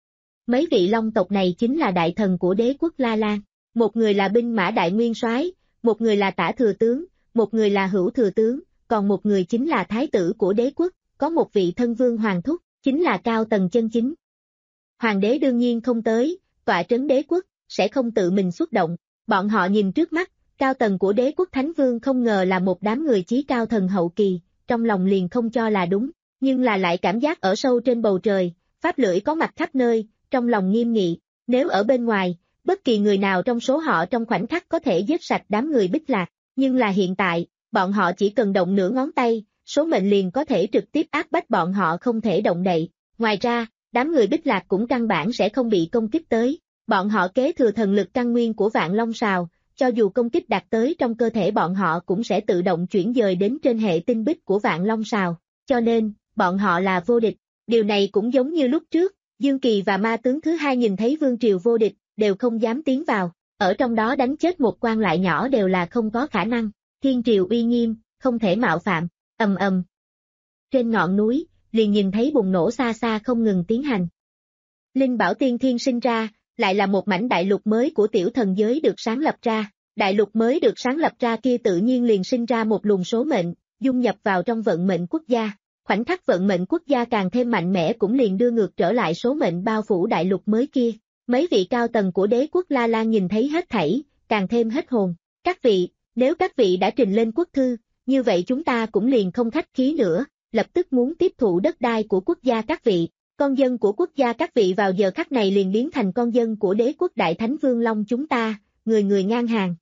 Mấy vị long tộc này chính là đại thần của đế quốc La Lan. Một người là binh mã đại nguyên soái, một người là tả thừa tướng, một người là hữu thừa tướng, còn một người chính là thái tử của đế quốc, có một vị thân vương hoàng thúc, chính là cao tầng chân chính. Hoàng đế đương nhiên không tới, tọa trấn đế quốc, sẽ không tự mình xuất động. Bọn họ nhìn trước mắt, cao tầng của đế quốc Thánh Vương không ngờ là một đám người chí cao thần hậu kỳ, trong lòng liền không cho là đúng, nhưng là lại cảm giác ở sâu trên bầu trời, pháp lưỡi có mặt khắp nơi, trong lòng nghiêm nghị, nếu ở bên ngoài, bất kỳ người nào trong số họ trong khoảnh khắc có thể giết sạch đám người Bích Lạc, nhưng là hiện tại, bọn họ chỉ cần động nửa ngón tay, số mệnh liền có thể trực tiếp áp bách bọn họ không thể động đậy. Ngoài ra, đám người Bích Lạc cũng căn bản sẽ không bị công kích tới, bọn họ kế thừa thần lực căn nguyên của Vạn Long Sào, cho dù công kích đạt tới trong cơ thể bọn họ cũng sẽ tự động chuyển dời đến trên hệ tinh bích của Vạn Long Sào, cho nên, bọn họ là vô địch. Điều này cũng giống như lúc trước, Dương Kỳ và ma tướng thứ hai nhìn thấy vương triều vô địch, đều không dám tiến vào, ở trong đó đánh chết một quan lại nhỏ đều là không có khả năng, thiên triều uy nghiêm, không thể mạo phạm, ầm ầm. Trên ngọn núi, liền nhìn thấy bùng nổ xa xa không ngừng tiến hành. Linh Bảo Tiên Thiên sinh ra, lại là một mảnh đại lục mới của tiểu thần giới được sáng lập ra, đại lục mới được sáng lập ra kia tự nhiên liền sinh ra một luồng số mệnh, dung nhập vào trong vận mệnh quốc gia. Khoảnh khắc vận mệnh quốc gia càng thêm mạnh mẽ cũng liền đưa ngược trở lại số mệnh bao phủ đại lục mới kia. Mấy vị cao tầng của đế quốc La Lan nhìn thấy hết thảy, càng thêm hết hồn. Các vị, nếu các vị đã trình lên quốc thư, như vậy chúng ta cũng liền không khách khí nữa, lập tức muốn tiếp thụ đất đai của quốc gia các vị. Con dân của quốc gia các vị vào giờ khắc này liền biến thành con dân của đế quốc Đại Thánh Vương Long chúng ta, người người ngang hàng.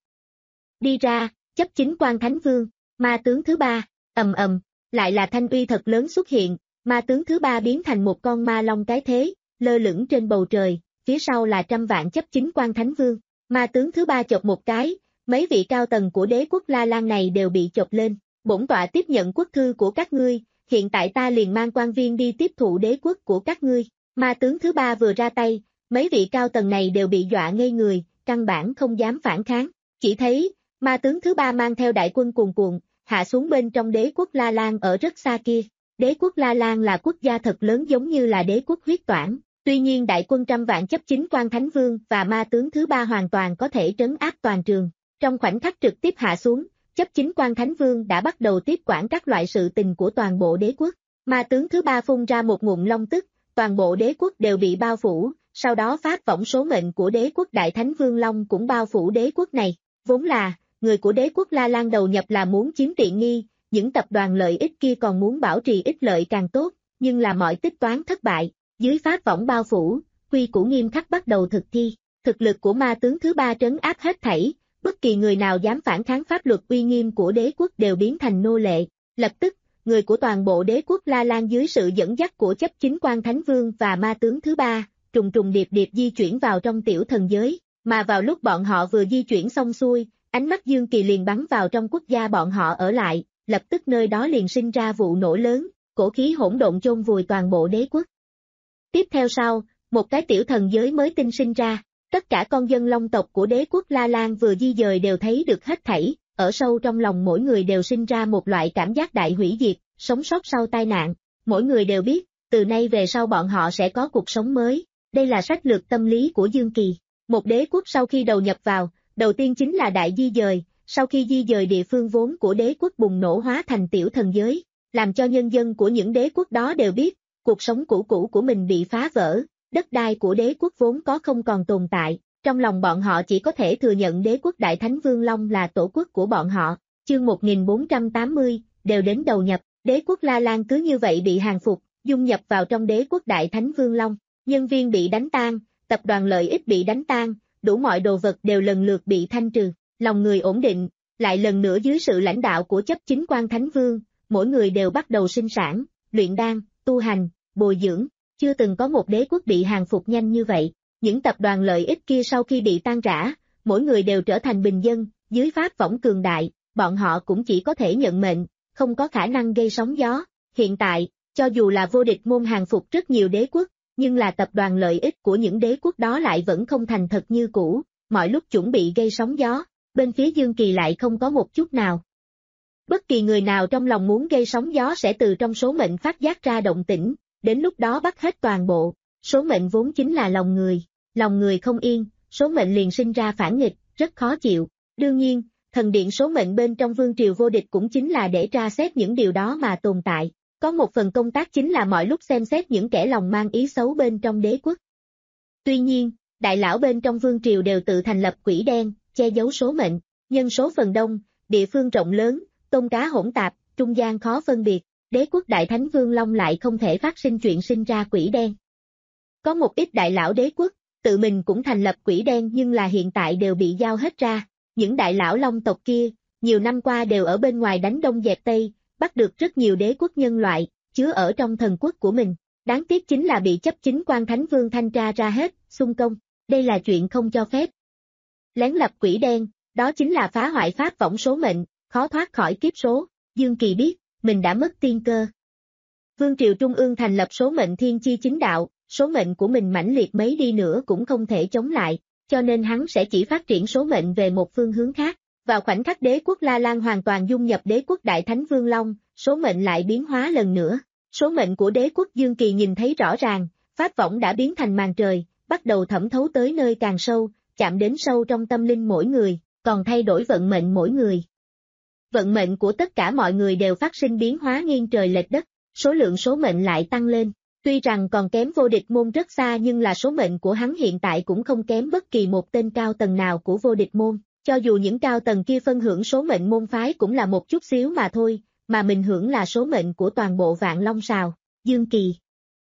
Đi ra, chấp chính quan Thánh Vương, ma tướng thứ ba, ầm ầm, lại là thanh uy thật lớn xuất hiện, ma tướng thứ ba biến thành một con ma long cái thế, lơ lửng trên bầu trời, phía sau là trăm vạn chấp chính quan Thánh Vương. Ma tướng thứ ba chộp một cái, mấy vị cao tầng của đế quốc La Lan này đều bị chộp lên, bổn tọa tiếp nhận quốc thư của các ngươi. Hiện tại ta liền mang quan viên đi tiếp thụ đế quốc của các ngươi. Ma tướng thứ ba vừa ra tay, mấy vị cao tầng này đều bị dọa ngây người, căn bản không dám phản kháng. Chỉ thấy, ma tướng thứ ba mang theo đại quân cuồn cuộn, hạ xuống bên trong đế quốc La Lan ở rất xa kia. Đế quốc La Lan là quốc gia thật lớn giống như là đế quốc huyết toản. Tuy nhiên đại quân trăm vạn chấp chính quan Thánh Vương và ma tướng thứ ba hoàn toàn có thể trấn áp toàn trường. Trong khoảnh khắc trực tiếp hạ xuống, chấp chính quan Thánh Vương đã bắt đầu tiếp quản các loại sự tình của toàn bộ đế quốc. Ma tướng thứ ba phun ra một ngụm long tức, toàn bộ đế quốc đều bị bao phủ, sau đó phát võng số mệnh của đế quốc Đại Thánh Vương Long cũng bao phủ đế quốc này. Vốn là, người của đế quốc La Lan đầu nhập là muốn chiếm tiện nghi, những tập đoàn lợi ích kia còn muốn bảo trì ích lợi càng tốt, nhưng là mọi tích toán thất bại. Dưới phát võng bao phủ, quy củ nghiêm khắc bắt đầu thực thi, thực lực của ma tướng thứ ba trấn áp hết thảy. Bất kỳ người nào dám phản kháng pháp luật uy nghiêm của đế quốc đều biến thành nô lệ. Lập tức, người của toàn bộ đế quốc La Lan dưới sự dẫn dắt của chấp chính quan Thánh Vương và ma tướng thứ ba, trùng trùng điệp điệp di chuyển vào trong tiểu thần giới, mà vào lúc bọn họ vừa di chuyển xong xuôi, ánh mắt Dương Kỳ liền bắn vào trong quốc gia bọn họ ở lại, lập tức nơi đó liền sinh ra vụ nổ lớn, cổ khí hỗn độn chôn vùi toàn bộ đế quốc. Tiếp theo sau, một cái tiểu thần giới mới tinh sinh ra. Tất cả con dân long tộc của đế quốc La Lan vừa di dời đều thấy được hết thảy, ở sâu trong lòng mỗi người đều sinh ra một loại cảm giác đại hủy diệt, sống sót sau tai nạn. Mỗi người đều biết, từ nay về sau bọn họ sẽ có cuộc sống mới. Đây là sách lược tâm lý của Dương Kỳ. Một đế quốc sau khi đầu nhập vào, đầu tiên chính là đại di dời, sau khi di dời địa phương vốn của đế quốc bùng nổ hóa thành tiểu thần giới, làm cho nhân dân của những đế quốc đó đều biết, cuộc sống cũ cũ của mình bị phá vỡ, đất đai của đế quốc vốn có không còn tồn tại, trong lòng bọn họ chỉ có thể thừa nhận đế quốc Đại Thánh Vương Long là tổ quốc của bọn họ. Chương một nghìn bốn trăm tám mươi, đều đến đầu nhập, đế quốc La Lan cứ như vậy bị hàng phục, dung nhập vào trong đế quốc Đại Thánh Vương Long, nhân viên bị đánh tan, tập đoàn lợi ích bị đánh tan, đủ mọi đồ vật đều lần lượt bị thanh trừ, lòng người ổn định, lại lần nữa dưới sự lãnh đạo của chấp chính quan Thánh Vương, mỗi người đều bắt đầu sinh sản, luyện đan, tu hành, bồi dưỡng, chưa từng có một đế quốc bị hàng phục nhanh như vậy. Những tập đoàn lợi ích kia sau khi bị tan rã, mỗi người đều trở thành bình dân, dưới pháp võng cường đại, bọn họ cũng chỉ có thể nhận mệnh, không có khả năng gây sóng gió. Hiện tại, cho dù là vô địch môn hàng phục rất nhiều đế quốc, nhưng là tập đoàn lợi ích của những đế quốc đó lại vẫn không thành thật như cũ, mọi lúc chuẩn bị gây sóng gió, bên phía Dương Kỳ lại không có một chút nào. Bất kỳ người nào trong lòng muốn gây sóng gió sẽ từ trong số mệnh phát giác ra động tĩnh, đến lúc đó bắt hết toàn bộ. Số mệnh vốn chính là lòng người, lòng người không yên, số mệnh liền sinh ra phản nghịch, rất khó chịu. Đương nhiên, thần điện số mệnh bên trong vương triều vô địch cũng chính là để tra xét những điều đó mà tồn tại. Có một phần công tác chính là mọi lúc xem xét những kẻ lòng mang ý xấu bên trong đế quốc. Tuy nhiên, đại lão bên trong vương triều đều tự thành lập quỹ đen, che giấu số mệnh, nhân số phần đông, địa phương rộng lớn, tôm cá hỗn tạp, trung gian khó phân biệt, đế quốc Đại Thánh Vương Long lại không thể phát sinh chuyện sinh ra quỹ đen. Có một ít đại lão đế quốc, tự mình cũng thành lập quỹ đen nhưng là hiện tại đều bị giao hết ra, những đại lão Long tộc kia, nhiều năm qua đều ở bên ngoài đánh đông dẹp tây, bắt được rất nhiều đế quốc nhân loại, chứa ở trong thần quốc của mình, đáng tiếc chính là bị chấp chính quan Thánh Vương thanh tra ra hết, xung công, đây là chuyện không cho phép. Lén lập quỹ đen, đó chính là phá hoại pháp võng số mệnh, khó thoát khỏi kiếp số, Dương Kỳ biết, mình đã mất tiên cơ. Vương triều Trung ương thành lập số mệnh thiên chi chính đạo, số mệnh của mình mãnh liệt mấy đi nữa cũng không thể chống lại, cho nên hắn sẽ chỉ phát triển số mệnh về một phương hướng khác. Vào khoảnh khắc đế quốc La Lan hoàn toàn dung nhập đế quốc Đại Thánh Vương Long, số mệnh lại biến hóa lần nữa. Số mệnh của đế quốc Dương Kỳ nhìn thấy rõ ràng, pháp võng đã biến thành màn trời, bắt đầu thẩm thấu tới nơi càng sâu, chạm đến sâu trong tâm linh mỗi người, còn thay đổi vận mệnh mỗi người. Vận mệnh của tất cả mọi người đều phát sinh biến hóa nghiêng trời lệch đất, số lượng số mệnh lại tăng lên. Tuy rằng còn kém vô địch môn rất xa nhưng là số mệnh của hắn hiện tại cũng không kém bất kỳ một tên cao tầng nào của vô địch môn. Cho dù những cao tầng kia phân hưởng số mệnh môn phái cũng là một chút xíu mà thôi, mà mình hưởng là số mệnh của toàn bộ Vạn Long Sào, Dương Kỳ.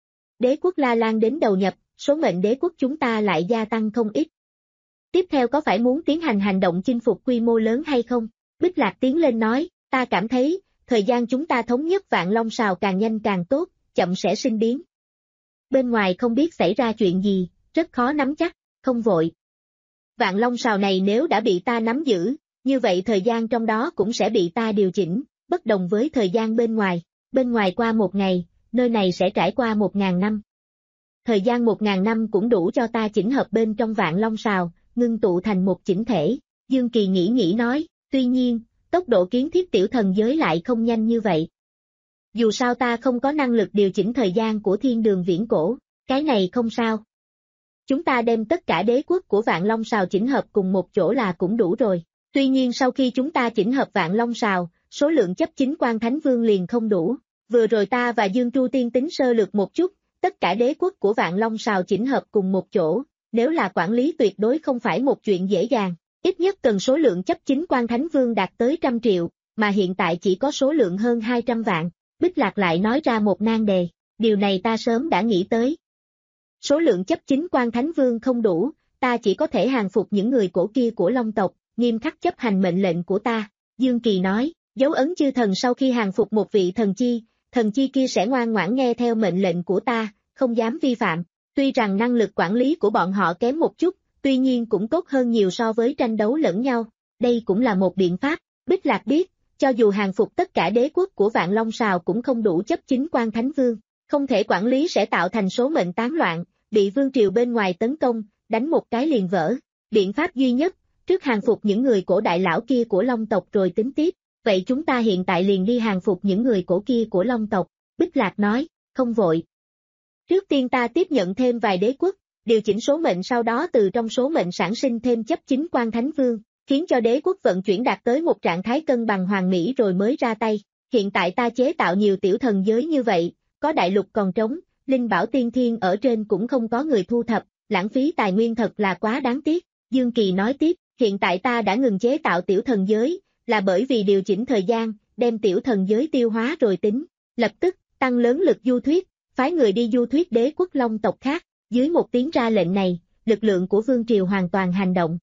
Đế quốc La Lan đến đầu nhập, số mệnh đế quốc chúng ta lại gia tăng không ít. Tiếp theo có phải muốn tiến hành hành động chinh phục quy mô lớn hay không? Bích Lạc tiến lên nói, ta cảm thấy, thời gian chúng ta thống nhất Vạn Long Sào càng nhanh càng tốt, chậm sẽ sinh biến. Bên ngoài không biết xảy ra chuyện gì, rất khó nắm chắc, không vội. Vạn Long Sào này nếu đã bị ta nắm giữ, như vậy thời gian trong đó cũng sẽ bị ta điều chỉnh, bất đồng với thời gian bên ngoài. Bên ngoài qua một ngày, nơi này sẽ trải qua một ngàn năm. Thời gian một ngàn năm cũng đủ cho ta chỉnh hợp bên trong Vạn Long Sào, ngưng tụ thành một chỉnh thể. Dương Kỳ nghĩ nghĩ nói, tuy nhiên, tốc độ kiến thiết tiểu thần giới lại không nhanh như vậy. Dù sao ta không có năng lực điều chỉnh thời gian của thiên đường viễn cổ, cái này không sao. Chúng ta đem tất cả đế quốc của Vạn Long Sào chỉnh hợp cùng một chỗ là cũng đủ rồi. Tuy nhiên sau khi chúng ta chỉnh hợp Vạn Long Sào, số lượng chấp chính quan Thánh Vương liền không đủ. Vừa rồi ta và Dương Tru Tiên tính sơ lược một chút, tất cả đế quốc của Vạn Long Sào chỉnh hợp cùng một chỗ, nếu là quản lý tuyệt đối không phải một chuyện dễ dàng. Ít nhất cần số lượng chấp chính quan Thánh Vương đạt tới trăm triệu, mà hiện tại chỉ có số lượng hơn hai trăm vạn. Bích Lạc lại nói ra một nan đề, điều này ta sớm đã nghĩ tới. Số lượng chấp chính quan Thánh Vương không đủ, ta chỉ có thể hàng phục những người cổ kia của Long tộc, nghiêm khắc chấp hành mệnh lệnh của ta. Dương Kỳ nói, dấu ấn chư thần sau khi hàng phục một vị thần chi, thần chi kia sẽ ngoan ngoãn nghe theo mệnh lệnh của ta, không dám vi phạm. Tuy rằng năng lực quản lý của bọn họ kém một chút, tuy nhiên cũng tốt hơn nhiều so với tranh đấu lẫn nhau. Đây cũng là một biện pháp. Bích Lạc biết, cho dù hàng phục tất cả đế quốc của Vạn Long Sào cũng không đủ chấp chính quan Thánh Vương. Không thể quản lý sẽ tạo thành số mệnh tán loạn, bị vương triều bên ngoài tấn công, đánh một cái liền vỡ. Biện pháp duy nhất, trước hàng phục những người cổ đại lão kia của Long tộc rồi tính tiếp. vậy chúng ta hiện tại liền đi hàng phục những người cổ kia của Long tộc, Bích Lạc nói, không vội. Trước tiên ta tiếp nhận thêm vài đế quốc, điều chỉnh số mệnh sau đó từ trong số mệnh sản sinh thêm chấp chính quan thánh vương, khiến cho đế quốc vận chuyển đạt tới một trạng thái cân bằng hoàn mỹ rồi mới ra tay. Hiện tại ta chế tạo nhiều tiểu thần giới như vậy, có đại lục còn trống, linh bảo tiên thiên ở trên cũng không có người thu thập, lãng phí tài nguyên thật là quá đáng tiếc. Dương Kỳ nói tiếp, hiện tại ta đã ngừng chế tạo tiểu thần giới, là bởi vì điều chỉnh thời gian, đem tiểu thần giới tiêu hóa rồi tính. Lập tức, tăng lớn lực du thuyết, phái người đi du thuyết đế quốc Long tộc khác, dưới một tiếng ra lệnh này, lực lượng của vương triều hoàn toàn hành động.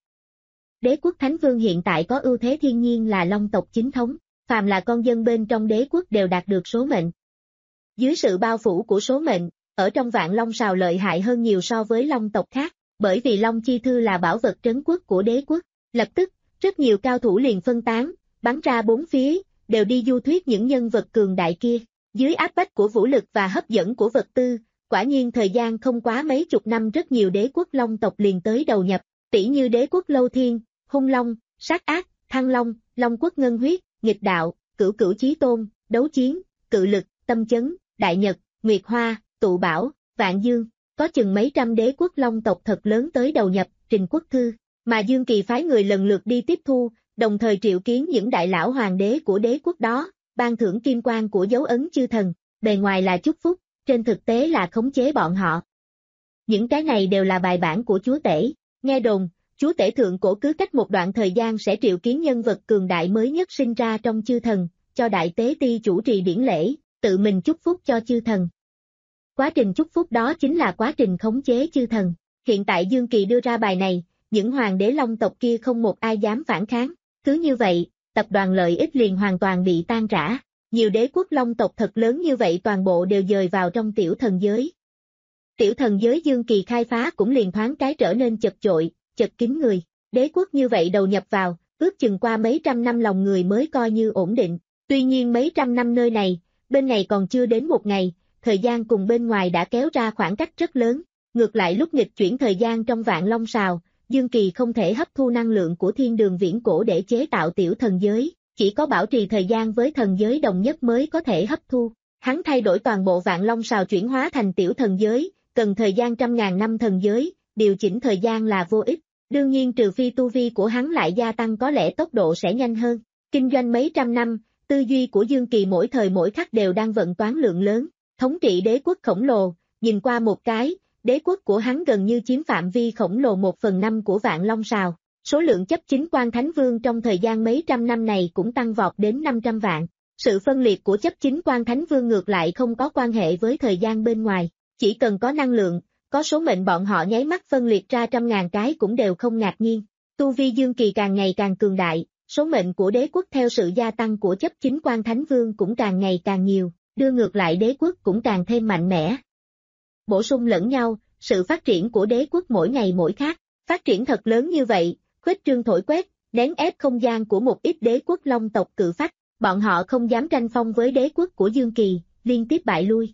Đế quốc Thánh Vương hiện tại có ưu thế thiên nhiên là Long tộc chính thống, phàm là con dân bên trong đế quốc đều đạt được số mệnh. Dưới sự bao phủ của số mệnh, ở trong Vạn Long Sào lợi hại hơn nhiều so với Long tộc khác, bởi vì Long Chi Thư là bảo vật trấn quốc của đế quốc. Lập tức, rất nhiều cao thủ liền phân tán, bắn ra bốn phía, đều đi du thuyết những nhân vật cường đại kia. Dưới áp bách của vũ lực và hấp dẫn của vật tư, quả nhiên thời gian không quá mấy chục năm rất nhiều đế quốc Long tộc liền tới đầu nhập, tỷ như đế quốc Lâu Thiên, Hung Long, Sát Ác, Thăng Long, Long quốc Ngân Huyết, Nghịch Đạo, Cửu Cửu Chí Tôn, Đấu Chiến, Cự Lực, Tâm Chấn, Đại Nhật, Nguyệt Hoa, Tụ Bảo, Vạn Dương, có chừng mấy trăm đế quốc Long tộc thật lớn tới đầu nhập, trình quốc thư, mà Dương Kỳ phái người lần lượt đi tiếp thu, đồng thời triệu kiến những đại lão hoàng đế của đế quốc đó, ban thưởng kim quan của dấu ấn chư thần, bề ngoài là chúc phúc, trên thực tế là khống chế bọn họ. Những cái này đều là bài bản của chúa tể, nghe đồn, chúa tể thượng cổ cứ cách một đoạn thời gian sẽ triệu kiến nhân vật cường đại mới nhất sinh ra trong chư thần, cho đại tế ti chủ trì điển lễ, tự mình chúc phúc cho chư thần. Quá trình chúc phúc đó chính là quá trình khống chế chư thần. Hiện tại Dương Kỳ đưa ra bài này, những hoàng đế Long tộc kia không một ai dám phản kháng. Cứ như vậy, tập đoàn lợi ích liền hoàn toàn bị tan rã. Nhiều đế quốc Long tộc thật lớn như vậy toàn bộ đều dời vào trong tiểu thần giới. Tiểu thần giới Dương Kỳ khai phá cũng liền thoáng cái trở nên chật chội, chật kín người. Đế quốc như vậy đầu nhập vào, ước chừng qua mấy trăm năm lòng người mới coi như ổn định. Tuy nhiên mấy trăm năm nơi này, bên này còn chưa đến một ngày, thời gian cùng bên ngoài đã kéo ra khoảng cách rất lớn. Ngược lại lúc nghịch chuyển thời gian trong Vạn Long Sào, Dương Kỳ không thể hấp thu năng lượng của thiên đường viễn cổ để chế tạo tiểu thần giới, chỉ có bảo trì thời gian với thần giới đồng nhất mới có thể hấp thu. Hắn thay đổi toàn bộ Vạn Long Sào chuyển hóa thành tiểu thần giới, cần thời gian trăm ngàn năm thần giới, điều chỉnh thời gian là vô ích. Đương nhiên trừ phi tu vi của hắn lại gia tăng có lẽ tốc độ sẽ nhanh hơn. Kinh doanh mấy trăm năm, tư duy của Dương Kỳ mỗi thời mỗi khắc đều đang vận toán lượng lớn, thống trị đế quốc khổng lồ, nhìn qua một cái, đế quốc của hắn gần như chiếm phạm vi khổng lồ một phần năm của Vạn Long Sào. Số lượng chấp chính quan thánh vương trong thời gian mấy trăm năm này cũng tăng vọt đến năm trăm vạn. Sự phân liệt của chấp chính quan thánh vương ngược lại không có quan hệ với thời gian bên ngoài, chỉ cần có năng lượng, có số mệnh bọn họ nháy mắt phân liệt ra trăm ngàn cái cũng đều không ngạc nhiên. Tu vi Dương Kỳ càng ngày càng cường đại, số mệnh của đế quốc theo sự gia tăng của chấp chính quan thánh vương cũng càng ngày càng nhiều, đưa ngược lại đế quốc cũng càng thêm mạnh mẽ. Bổ sung lẫn nhau, sự phát triển của đế quốc mỗi ngày mỗi khác, phát triển thật lớn như vậy, khuếch trương thổi quét, nén ép không gian của một ít đế quốc Long tộc cự phách, bọn họ không dám tranh phong với đế quốc của Dương Kỳ, liên tiếp bại lui.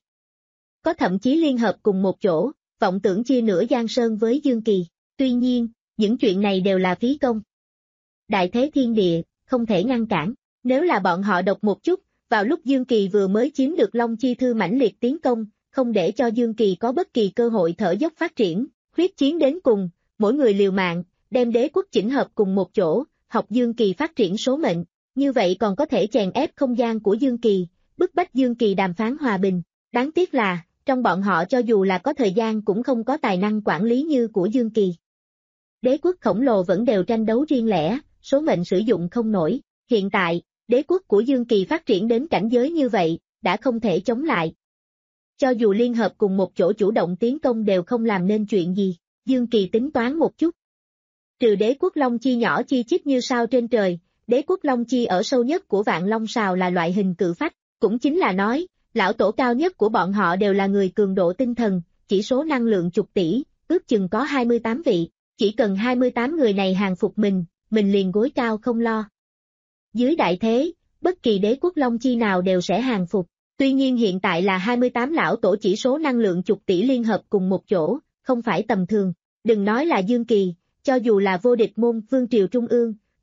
Có thậm chí liên hợp cùng một chỗ, vọng tưởng chia nửa Giang Sơn với Dương Kỳ, tuy nhiên, những chuyện này đều là phí công. Đại thế thiên địa, không thể ngăn cản, nếu là bọn họ độc một chút, vào lúc Dương Kỳ vừa mới chiếm được Long Chi Thư mãnh liệt tiến công, không để cho Dương Kỳ có bất kỳ cơ hội thở dốc phát triển, huyết chiến đến cùng, mỗi người liều mạng, đem đế quốc chỉnh hợp cùng một chỗ, học Dương Kỳ phát triển số mệnh, như vậy còn có thể chèn ép không gian của Dương Kỳ, bức bách Dương Kỳ đàm phán hòa bình. Đáng tiếc là, trong bọn họ cho dù là có thời gian cũng không có tài năng quản lý như của Dương Kỳ. Đế quốc khổng lồ vẫn đều tranh đấu riêng lẻ, số mệnh sử dụng không nổi. Hiện tại, đế quốc của Dương Kỳ phát triển đến cảnh giới như vậy, đã không thể chống lại. Cho dù liên hợp cùng một chỗ chủ động tiến công đều không làm nên chuyện gì, Dương Kỳ tính toán một chút. Trừ đế quốc Long Chi nhỏ chi chít như sao trên trời, đế quốc Long Chi ở sâu nhất của Vạn Long Sào là loại hình cự phách, cũng chính là nói, lão tổ cao nhất của bọn họ đều là người cường độ tinh thần, chỉ số năng lượng chục tỷ, ước chừng có hai mươi tám vị, chỉ cần hai mươi tám người này hàng phục mình, mình liền gối cao không lo. Dưới đại thế, bất kỳ đế quốc Long Chi nào đều sẽ hàng phục, tuy nhiên hiện tại là hai mươi tám lão tổ chỉ số năng lượng chục tỷ liên hợp cùng một chỗ, không phải tầm thường, đừng nói là Dương Kỳ, cho dù là vô địch môn Vương Triều Trung ương,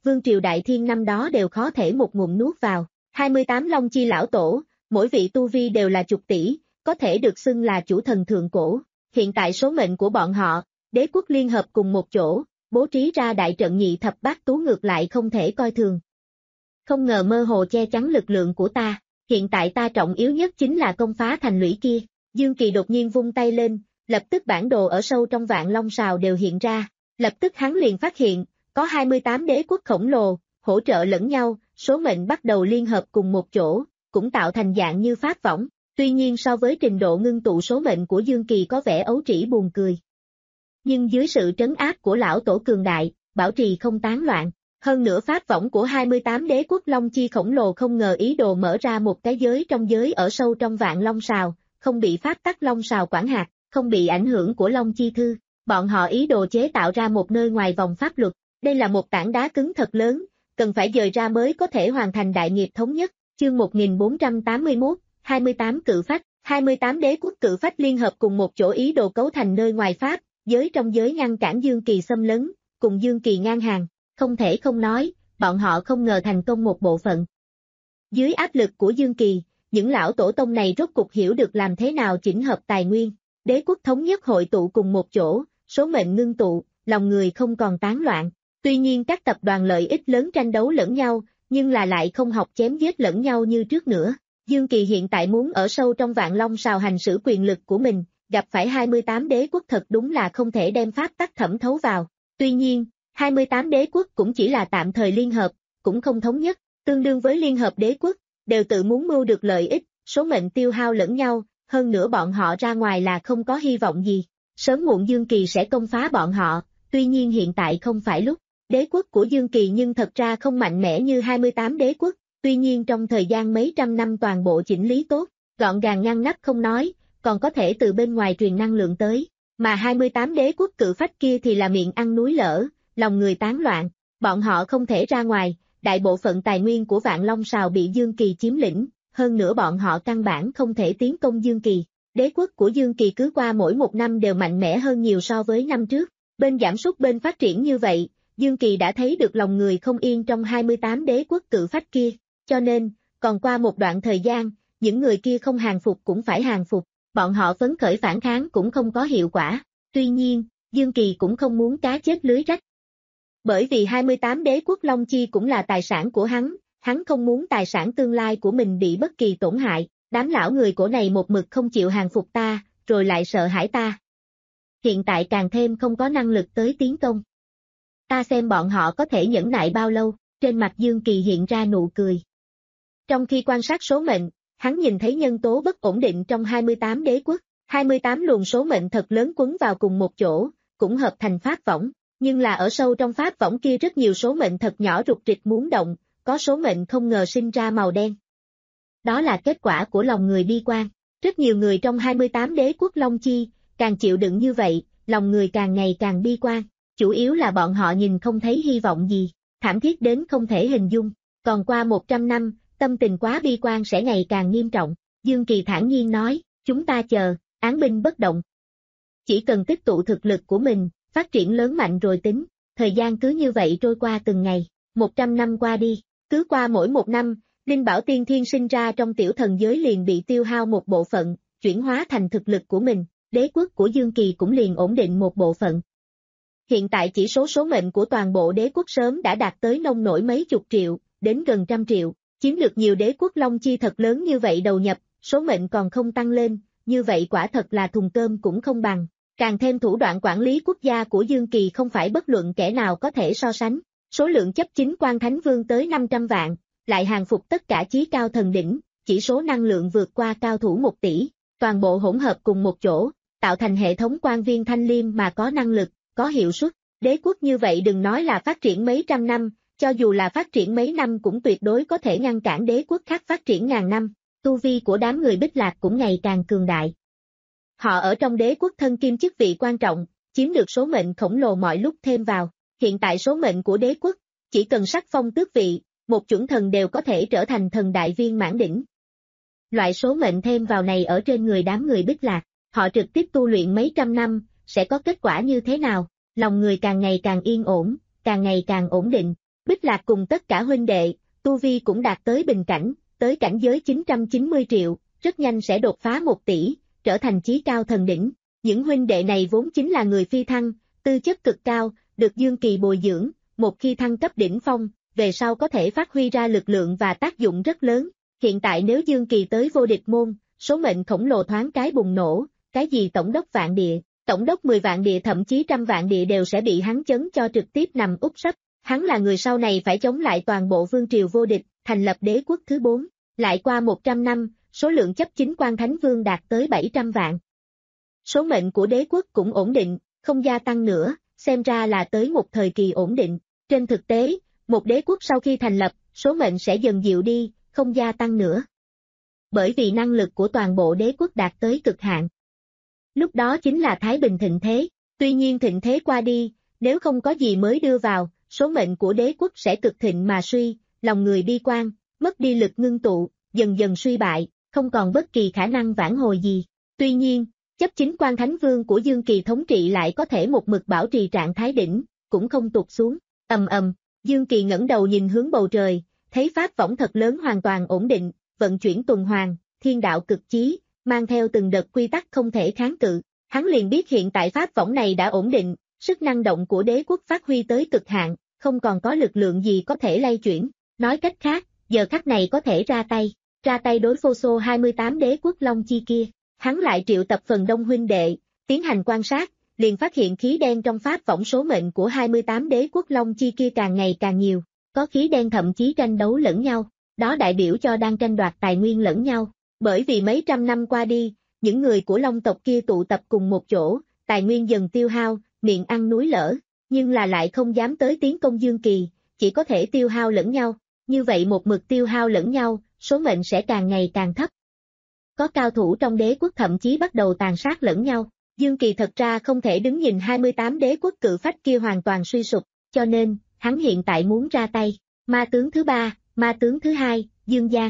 vương triều đại thiên năm đó đều khó thể một ngụm nuốt vào. hai mươi tám Long Chi lão tổ, mỗi vị tu vi đều là chục tỷ, có thể được xưng là chủ thần thượng cổ. Hiện tại số mệnh của bọn họ, đế quốc liên hợp cùng một chỗ, bố trí ra đại trận nhị thập bát tú ngược lại không thể coi thường. Không ngờ mơ hồ che chắn lực lượng của ta, hiện tại ta trọng yếu nhất chính là công phá thành lũy kia. Dương Kỳ đột nhiên vung tay lên, lập tức bản đồ ở sâu trong Vạn Long Sào đều hiện ra, lập tức hắn liền phát hiện, có hai mươi tám đế quốc khổng lồ, hỗ trợ lẫn nhau, số mệnh bắt đầu liên hợp cùng một chỗ, cũng tạo thành dạng như pháp võng. Tuy nhiên so với trình độ ngưng tụ số mệnh của Dương Kỳ có vẻ ấu trĩ buồn cười. Nhưng dưới sự trấn áp của lão tổ cường đại, bảo trì không tán loạn. Hơn nữa pháp võng của hai mươi tám đế quốc Long Chi khổng lồ không ngờ ý đồ mở ra một cái giới trong giới ở sâu trong Vạn Long Sào, không bị pháp tắc Long Sào quản hạt, không bị ảnh hưởng của Long Chi Thư. Bọn họ ý đồ chế tạo ra một nơi ngoài vòng pháp luật. Đây là một tảng đá cứng thật lớn, cần phải dời ra mới có thể hoàn thành đại nghiệp thống nhất. Chương một nghìn bốn trăm tám mươi mốt, hai mươi tám cự phách, hai mươi tám đế quốc cự phách liên hợp cùng một chỗ ý đồ cấu thành nơi ngoài pháp, giới trong giới ngăn cản Dương Kỳ xâm lấn, cùng Dương Kỳ ngang hàng. Không thể không nói, bọn họ không ngờ thành công một bộ phận. Dưới áp lực của Dương Kỳ, những lão tổ tông này rốt cục hiểu được làm thế nào chỉnh hợp tài nguyên, đế quốc thống nhất hội tụ cùng một chỗ, số mệnh ngưng tụ, lòng người không còn tán loạn. Tuy nhiên các tập đoàn lợi ích lớn tranh đấu lẫn nhau, nhưng là lại không học chém giết lẫn nhau như trước nữa. Dương Kỳ hiện tại muốn ở sâu trong Vạn Long Sào hành xử quyền lực của mình, gặp phải hai mươi tám đế quốc thật đúng là không thể đem pháp tắc thẩm thấu vào. Tuy nhiên, hai mươi tám đế quốc cũng chỉ là tạm thời liên hợp, cũng không thống nhất, tương đương với liên hợp đế quốc, đều tự muốn mưu được lợi ích, số mệnh tiêu hao lẫn nhau, hơn nữa bọn họ ra ngoài là không có hy vọng gì. Sớm muộn Dương Kỳ sẽ công phá bọn họ, tuy nhiên hiện tại không phải lúc. Đế quốc của Dương Kỳ nhưng thật ra không mạnh mẽ như hai mươi tám đế quốc, tuy nhiên trong thời gian mấy trăm năm toàn bộ chỉnh lý tốt, gọn gàng ngăn nắp không nói, còn có thể từ bên ngoài truyền năng lượng tới, mà hai mươi tám đế quốc cự phách kia thì là miệng ăn núi lở, lòng người tán loạn, bọn họ không thể ra ngoài, đại bộ phận tài nguyên của Vạn Long Sào bị Dương Kỳ chiếm lĩnh, hơn nữa bọn họ căn bản không thể tiến công Dương Kỳ. Đế quốc của Dương Kỳ cứ qua mỗi một năm đều mạnh mẽ hơn nhiều so với năm trước, bên giảm sút bên phát triển như vậy. Dương Kỳ đã thấy được lòng người không yên trong hai mươi tám đế quốc cự phách kia, cho nên, còn qua một đoạn thời gian, những người kia không hàng phục cũng phải hàng phục, bọn họ phấn khởi phản kháng cũng không có hiệu quả. Tuy nhiên, Dương Kỳ cũng không muốn cá chết lưới rách. Bởi vì hai mươi tám đế quốc Long Chi cũng là tài sản của hắn, hắn không muốn tài sản tương lai của mình bị bất kỳ tổn hại, đám lão người cổ này một mực không chịu hàng phục ta, rồi lại sợ hãi ta. Hiện tại càng thêm không có năng lực tới tiến công. Ta xem bọn họ có thể nhẫn nại bao lâu, trên mặt Dương Kỳ hiện ra nụ cười. Trong khi quan sát số mệnh, hắn nhìn thấy nhân tố bất ổn định trong hai mươi tám đế quốc, hai mươi tám luồng số mệnh thật lớn quấn vào cùng một chỗ, cũng hợp thành pháp võng, nhưng là ở sâu trong pháp võng kia rất nhiều số mệnh thật nhỏ rục rịch muốn động, có số mệnh không ngờ sinh ra màu đen. Đó là kết quả của lòng người bi quan, rất nhiều người trong hai mươi tám đế quốc Long Chi, càng chịu đựng như vậy, lòng người càng ngày càng bi quan. Chủ yếu là bọn họ nhìn không thấy hy vọng gì, thảm thiết đến không thể hình dung, còn qua một trăm năm, tâm tình quá bi quan sẽ ngày càng nghiêm trọng. Dương Kỳ thản nhiên nói, chúng ta chờ, án binh bất động. Chỉ cần tích tụ thực lực của mình, phát triển lớn mạnh rồi tính, thời gian cứ như vậy trôi qua từng ngày, một trăm năm qua đi, cứ qua mỗi một năm, Linh Bảo Tiên Thiên sinh ra trong tiểu thần giới liền bị tiêu hao một bộ phận, chuyển hóa thành thực lực của mình, đế quốc của Dương Kỳ cũng liền ổn định một bộ phận. Hiện tại chỉ số số mệnh của toàn bộ đế quốc sớm đã đạt tới nông nổi mấy chục triệu, đến gần trăm triệu, chiếm được nhiều đế quốc Long Chi thật lớn như vậy đầu nhập, số mệnh còn không tăng lên, như vậy quả thật là thùng cơm cũng không bằng. Càng thêm thủ đoạn quản lý quốc gia của Dương Kỳ không phải bất luận kẻ nào có thể so sánh, số lượng chấp chính quan thánh vương tới năm trăm vạn, lại hàng phục tất cả chí cao thần đỉnh, chỉ số năng lượng vượt qua cao thủ một tỷ, toàn bộ hỗn hợp cùng một chỗ, tạo thành hệ thống quan viên thanh liêm mà có năng lực, có hiệu suất. Đế quốc như vậy đừng nói là phát triển mấy trăm năm, cho dù là phát triển mấy năm cũng tuyệt đối có thể ngăn cản đế quốc khác phát triển ngàn năm, tu vi của đám người Bích Lạc cũng ngày càng cường đại. Họ ở trong đế quốc thân kim chức vị quan trọng, chiếm được số mệnh khổng lồ mọi lúc thêm vào, hiện tại số mệnh của đế quốc, chỉ cần sắc phong tước vị, một chuẩn thần đều có thể trở thành thần đại viên mãn đỉnh. Loại số mệnh thêm vào này ở trên người đám người Bích Lạc, họ trực tiếp tu luyện mấy trăm năm, sẽ có kết quả như thế nào? Lòng người càng ngày càng yên ổn, càng ngày càng ổn định, Bích Lạc cùng tất cả huynh đệ, tu vi cũng đạt tới bình cảnh, tới cảnh giới chín trăm chín mươi triệu, rất nhanh sẽ đột phá một tỷ, trở thành chí cao thần đỉnh. Những huynh đệ này vốn chính là người phi thăng, tư chất cực cao, được Dương Kỳ bồi dưỡng, một khi thăng cấp đỉnh phong, về sau có thể phát huy ra lực lượng và tác dụng rất lớn. Hiện tại nếu Dương Kỳ tới vô địch môn, số mệnh khổng lồ thoáng cái bùng nổ, cái gì tổng đốc vạn địa, tổng đốc mười vạn địa thậm chí trăm vạn địa đều sẽ bị hắn chấn cho trực tiếp nằm úp sấp. Hắn là người sau này phải chống lại toàn bộ vương triều vô địch, thành lập đế quốc thứ bốn. Lại qua một trăm năm, số lượng chấp chính quan thánh vương đạt tới bảy trăm vạn. Số mệnh của đế quốc cũng ổn định, không gia tăng nữa, xem ra là tới một thời kỳ ổn định. Trên thực tế, một đế quốc sau khi thành lập, số mệnh sẽ dần dịu đi, không gia tăng nữa. Bởi vì năng lực của toàn bộ đế quốc đạt tới cực hạn. Lúc đó chính là thái bình thịnh thế, tuy nhiên thịnh thế qua đi, nếu không có gì mới đưa vào, số mệnh của đế quốc sẽ cực thịnh mà suy, lòng người bi quan, mất đi lực ngưng tụ, dần dần suy bại, không còn bất kỳ khả năng vãn hồi gì. Tuy nhiên, chấp chính quan thánh vương của Dương Kỳ thống trị lại có thể một mực bảo trì trạng thái đỉnh, cũng không tụt xuống. Ầm ầm, Dương Kỳ ngẩng đầu nhìn hướng bầu trời, thấy pháp võng thật lớn hoàn toàn ổn định, vận chuyển tuần hoàn, thiên đạo cực chí, mang theo từng đợt quy tắc không thể kháng cự. Hắn liền biết hiện tại pháp võng này đã ổn định, sức năng động của đế quốc phát huy tới cực hạn, không còn có lực lượng gì có thể lay chuyển. Nói cách khác, giờ khắc này có thể ra tay, ra tay đối phô xô hai mươi tám đế quốc Long Chi kia. Hắn lại triệu tập phần đông huynh đệ, tiến hành quan sát, liền phát hiện khí đen trong pháp võng số mệnh của hai mươi tám đế quốc Long Chi kia càng ngày càng nhiều, có khí đen thậm chí tranh đấu lẫn nhau, đó đại biểu cho đang tranh đoạt tài nguyên lẫn nhau. Bởi vì mấy trăm năm qua đi, những người của Long tộc kia tụ tập cùng một chỗ, tài nguyên dần tiêu hao, miệng ăn núi lở, nhưng là lại không dám tới tiến công Dương Kỳ, chỉ có thể tiêu hao lẫn nhau, như vậy một mực tiêu hao lẫn nhau, số mệnh sẽ càng ngày càng thấp. Có cao thủ trong đế quốc thậm chí bắt đầu tàn sát lẫn nhau, Dương Kỳ thật ra không thể đứng nhìn hai mươi tám đế quốc cự phách kia hoàn toàn suy sụp, cho nên, hắn hiện tại muốn ra tay. Ma tướng thứ ba, ma tướng thứ hai, Dương Giang.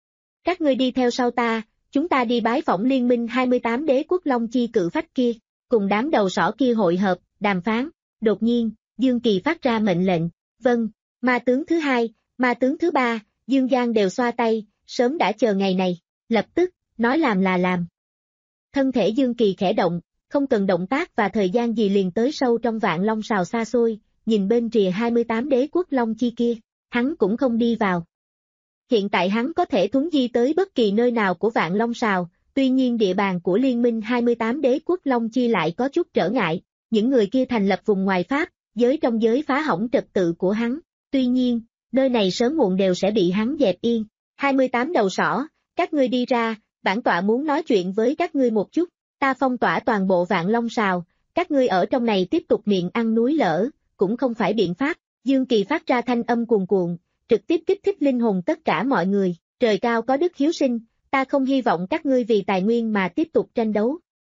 Các ngươi đi theo sau ta, chúng ta đi bái phỏng liên minh hai mươi tám đế quốc Long Chi cự phách kia, cùng đám đầu sỏ kia hội hợp, đàm phán. Đột nhiên, Dương Kỳ phát ra mệnh lệnh, vâng, ma tướng thứ hai, ma tướng thứ ba, Dương Giang đều xoa tay, sớm đã chờ ngày này, lập tức, nói làm là làm. Thân thể Dương Kỳ khẽ động, không cần động tác và thời gian gì liền tới sâu trong vạn long sào xa xôi, nhìn bên rìa hai mươi tám đế quốc Long Chi kia, hắn cũng không đi vào. Hiện tại hắn có thể thuấn di tới bất kỳ nơi nào của vạn long sào, tuy nhiên địa bàn của liên minh hai mươi tám đế quốc Long Chi lại có chút trở ngại, những người kia thành lập vùng ngoài Pháp, giới trong giới phá hỏng trật tự của hắn, tuy nhiên, nơi này sớm muộn đều sẽ bị hắn dẹp yên. hai mươi tám đầu sỏ, các ngươi đi ra, bản tọa muốn nói chuyện với các ngươi một chút, ta phong tỏa toàn bộ vạn long sào, các ngươi ở trong này tiếp tục miệng ăn núi lở, cũng không phải biện pháp. Dương Kỳ phát ra thanh âm cuồn cuộn, trực tiếp kích thích linh hồn tất cả mọi người, trời cao có đức hiếu sinh, ta không hy vọng các ngươi vì tài nguyên mà tiếp tục tranh đấu.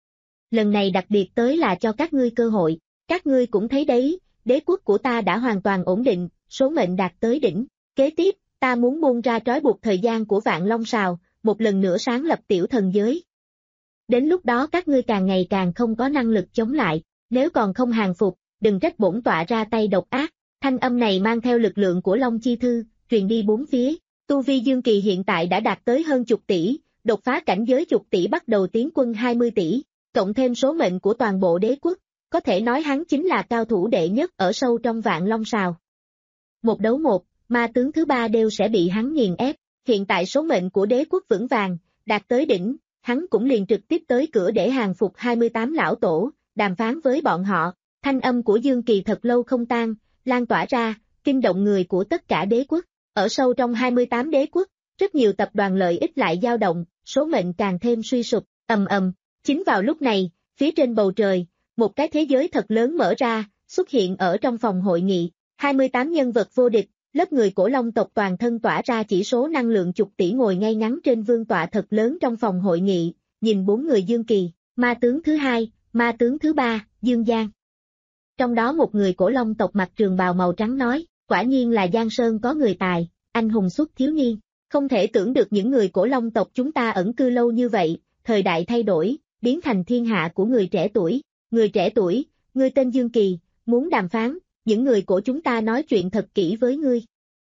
Lần này đặc biệt tới là cho các ngươi cơ hội, các ngươi cũng thấy đấy, đế quốc của ta đã hoàn toàn ổn định, số mệnh đạt tới đỉnh, kế tiếp, ta muốn buông ra trói buộc thời gian của vạn long sào, một lần nữa sáng lập tiểu thần giới. Đến lúc đó các ngươi càng ngày càng không có năng lực chống lại, nếu còn không hàng phục, đừng trách bổn tọa ra tay độc ác. Thanh âm này mang theo lực lượng của Long Chi Thư, truyền đi bốn phía, tu vi Dương Kỳ hiện tại đã đạt tới hơn chục tỷ, đột phá cảnh giới chục tỷ bắt đầu tiến quân hai mươi tỷ, cộng thêm số mệnh của toàn bộ đế quốc, có thể nói hắn chính là cao thủ đệ nhất ở sâu trong vạn long sào. Một đấu một, ma tướng thứ ba đều sẽ bị hắn nghiền ép, hiện tại số mệnh của đế quốc vững vàng, đạt tới đỉnh, hắn cũng liền trực tiếp tới cửa để hàng phục hai mươi tám lão tổ, đàm phán với bọn họ. Thanh âm của Dương Kỳ thật lâu không tan, lan tỏa ra, kinh động người của tất cả đế quốc. Ở sâu trong hai mươi tám đế quốc, rất nhiều tập đoàn lợi ích lại dao động, số mệnh càng thêm suy sụp, ầm ầm. Chính vào lúc này, phía trên bầu trời, một cái thế giới thật lớn mở ra, xuất hiện ở trong phòng hội nghị. hai mươi tám nhân vật vô địch, lớp người của Long tộc toàn thân tỏa ra chỉ số năng lượng chục tỷ ngồi ngay ngắn trên vương tọa thật lớn trong phòng hội nghị, nhìn bốn người Dương Kỳ, ma tướng thứ hai, ma tướng thứ ba, Dương Giang. Trong đó một người của Long tộc mặc trường bào màu trắng nói, quả nhiên là Giang Sơn có người tài, anh hùng xuất thiếu niên, không thể tưởng được những người của Long tộc chúng ta ẩn cư lâu như vậy, thời đại thay đổi, biến thành thiên hạ của người trẻ tuổi, người trẻ tuổi, người tên Dương Kỳ, muốn đàm phán, những người của chúng ta nói chuyện thật kỹ với ngươi.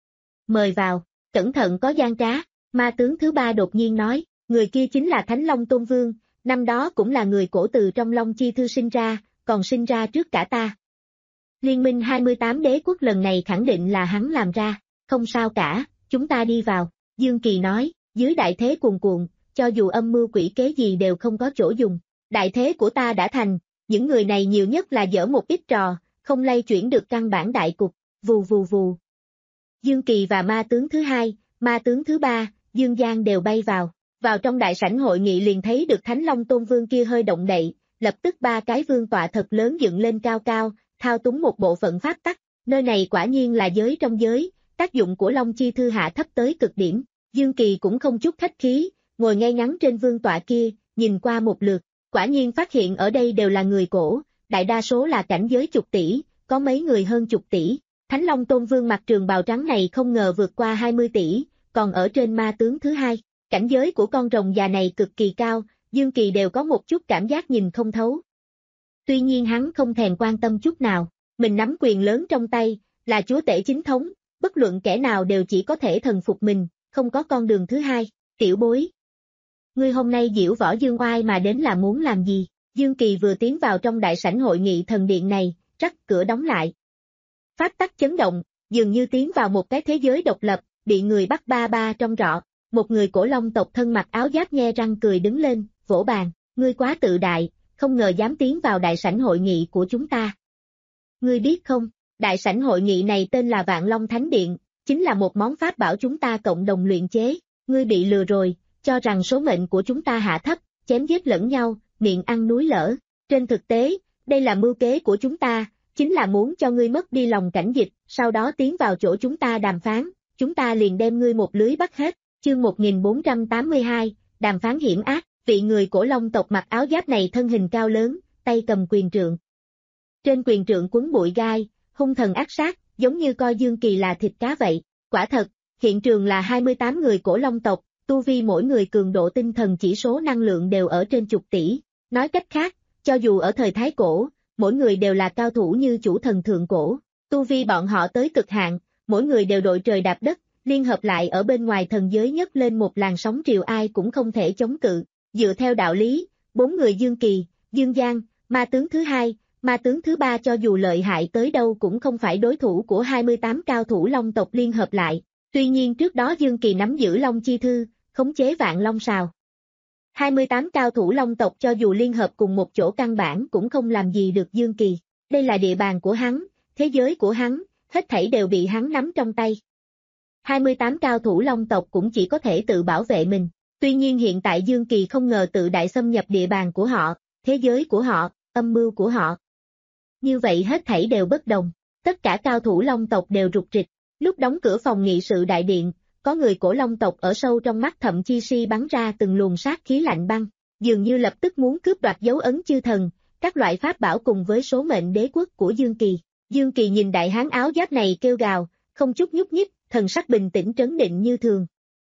Mời vào, cẩn thận có gian trá, ma tướng thứ ba đột nhiên nói, người kia chính là Thánh Long Tôn Vương, năm đó cũng là người cổ từ trong Long Chi Thư sinh ra, còn sinh ra trước cả ta. Liên minh hai mươi tám đế quốc lần này khẳng định là hắn làm ra, không sao cả, chúng ta đi vào, Dương Kỳ nói, dưới đại thế cuồn cuộn, cho dù âm mưu quỷ kế gì đều không có chỗ dùng, đại thế của ta đã thành, những người này nhiều nhất là dở một ít trò, không lay chuyển được căn bản đại cục, vù vù vù. Dương Kỳ và ma tướng thứ hai, ma tướng thứ ba, Dương Giang đều bay vào, vào trong đại sảnh hội nghị liền thấy được Thánh Long Tôn Vương kia hơi động đậy, lập tức ba cái vương tọa thật lớn dựng lên cao cao, thao túng một bộ phận pháp tắc, nơi này quả nhiên là giới trong giới, tác dụng của Long Chi Thư hạ thấp tới cực điểm, Dương Kỳ cũng không chút khách khí, ngồi ngay ngắn trên vương tọa kia, nhìn qua một lượt, quả nhiên phát hiện ở đây đều là người cổ, đại đa số là cảnh giới chục tỷ, có mấy người hơn chục tỷ, Thánh Long Tôn Vương mặc trường bào trắng này không ngờ vượt qua hai mươi tỷ, còn ở trên ma tướng thứ hai, cảnh giới của con rồng già này cực kỳ cao, Dương Kỳ đều có một chút cảm giác nhìn không thấu. Tuy nhiên hắn không thèm quan tâm chút nào, mình nắm quyền lớn trong tay, là chúa tể chính thống, bất luận kẻ nào đều chỉ có thể thần phục mình, không có con đường thứ hai, tiểu bối. Ngươi hôm nay diễu võ dương oai mà đến là muốn làm gì? Dương Kỳ vừa tiến vào trong đại sảnh hội nghị thần điện này, rắc cửa đóng lại. Pháp tắc chấn động, dường như tiến vào một cái thế giới độc lập, bị người bắt ba ba trong rọ. Một người cổ long tộc thân mặc áo giáp nhe răng cười đứng lên, vỗ bàn, ngươi quá tự đại, không ngờ dám tiến vào đại sảnh hội nghị của chúng ta. Ngươi biết không, đại sảnh hội nghị này tên là Vạn Long Thánh Điện, chính là một món pháp bảo chúng ta cộng đồng luyện chế, ngươi bị lừa rồi, cho rằng số mệnh của chúng ta hạ thấp, chém giết lẫn nhau, miệng ăn núi lở. Trên thực tế, đây là mưu kế của chúng ta, chính là muốn cho ngươi mất đi lòng cảnh dịch, sau đó tiến vào chỗ chúng ta đàm phán, chúng ta liền đem ngươi một lưới bắt hết. Chương một nghìn bốn trăm tám mươi hai, đàm phán hiểm ác, vị người cổ long tộc mặc áo giáp này thân hình cao lớn, tay cầm quyền trượng. Trên quyền trượng quấn bụi gai, hung thần ác sát, giống như coi Dương Kỳ là thịt cá vậy. Quả thật, hiện trường là hai mươi tám người cổ long tộc, tu vi mỗi người cường độ tinh thần chỉ số năng lượng đều ở trên chục tỷ. Nói cách khác, cho dù ở thời Thái Cổ, mỗi người đều là cao thủ như chủ thần thượng cổ. Tu vi bọn họ tới cực hạn, mỗi người đều đội trời đạp đất, liên hợp lại ở bên ngoài thần giới nhấc lên một làn sóng triều ai cũng không thể chống cự. Dựa theo đạo lý, bốn người Dương Kỳ, Dương Giang, ma tướng thứ hai, ma tướng thứ ba cho dù lợi hại tới đâu cũng không phải đối thủ của hai mươi tám cao thủ long tộc liên hợp lại. Tuy nhiên trước đó Dương Kỳ nắm giữ Long Chi Thư, khống chế Vạn Long Sào. hai mươi tám cao thủ long tộc cho dù liên hợp cùng một chỗ căn bản cũng không làm gì được Dương Kỳ. Đây là địa bàn của hắn, thế giới của hắn, hết thảy đều bị hắn nắm trong tay. hai mươi tám cao thủ long tộc cũng chỉ có thể tự bảo vệ mình. Tuy nhiên hiện tại Dương Kỳ không ngờ tự đại xâm nhập địa bàn của họ, thế giới của họ, âm mưu của họ. Như vậy hết thảy đều bất đồng. Tất cả cao thủ long tộc đều rụt rịch. Lúc đóng cửa phòng nghị sự đại điện, có người cổ long tộc ở sâu trong mắt thậm chi si bắn ra từng luồng sát khí lạnh băng, dường như lập tức muốn cướp đoạt dấu ấn chư thần, các loại pháp bảo cùng với số mệnh đế quốc của Dương Kỳ. Dương Kỳ nhìn đại hán áo giáp này kêu gào, không chút nhúc nhích, thần sắc bình tĩnh trấn định như thường.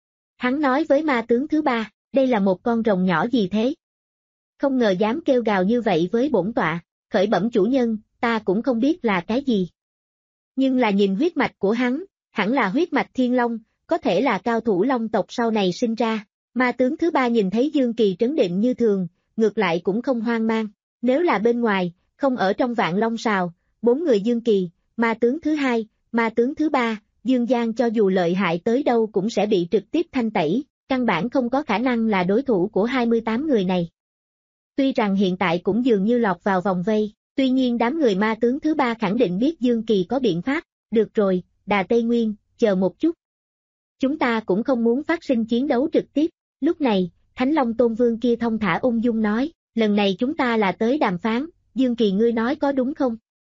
Hắn nói với ma tướng thứ ba, đây là một con rồng nhỏ gì thế? Không ngờ dám kêu gào như vậy với bổn tọa, khởi bẩm chủ nhân, ta cũng không biết là cái gì. Nhưng là nhìn huyết mạch của hắn, hẳn là huyết mạch thiên long, có thể là cao thủ long tộc sau này sinh ra. Ma tướng thứ ba nhìn thấy Dương Kỳ trấn định như thường, ngược lại cũng không hoang mang. Nếu là bên ngoài, không ở trong Vạn Long Sào, bốn người Dương Kỳ, ma tướng thứ hai, ma tướng thứ ba, Dương Giang cho dù lợi hại tới đâu cũng sẽ bị trực tiếp thanh tẩy, căn bản không có khả năng là đối thủ của hai mươi tám người này. Tuy rằng hiện tại cũng dường như lọt vào vòng vây, tuy nhiên đám người ma tướng thứ ba khẳng định biết Dương Kỳ có biện pháp. Được rồi, Đà Tây Nguyên, chờ một chút. Chúng ta cũng không muốn phát sinh chiến đấu trực tiếp. Lúc này, Thánh Long Tôn Vương kia thông thả ung dung nói, lần này chúng ta là tới đàm phán, Dương Kỳ ngươi nói có đúng không?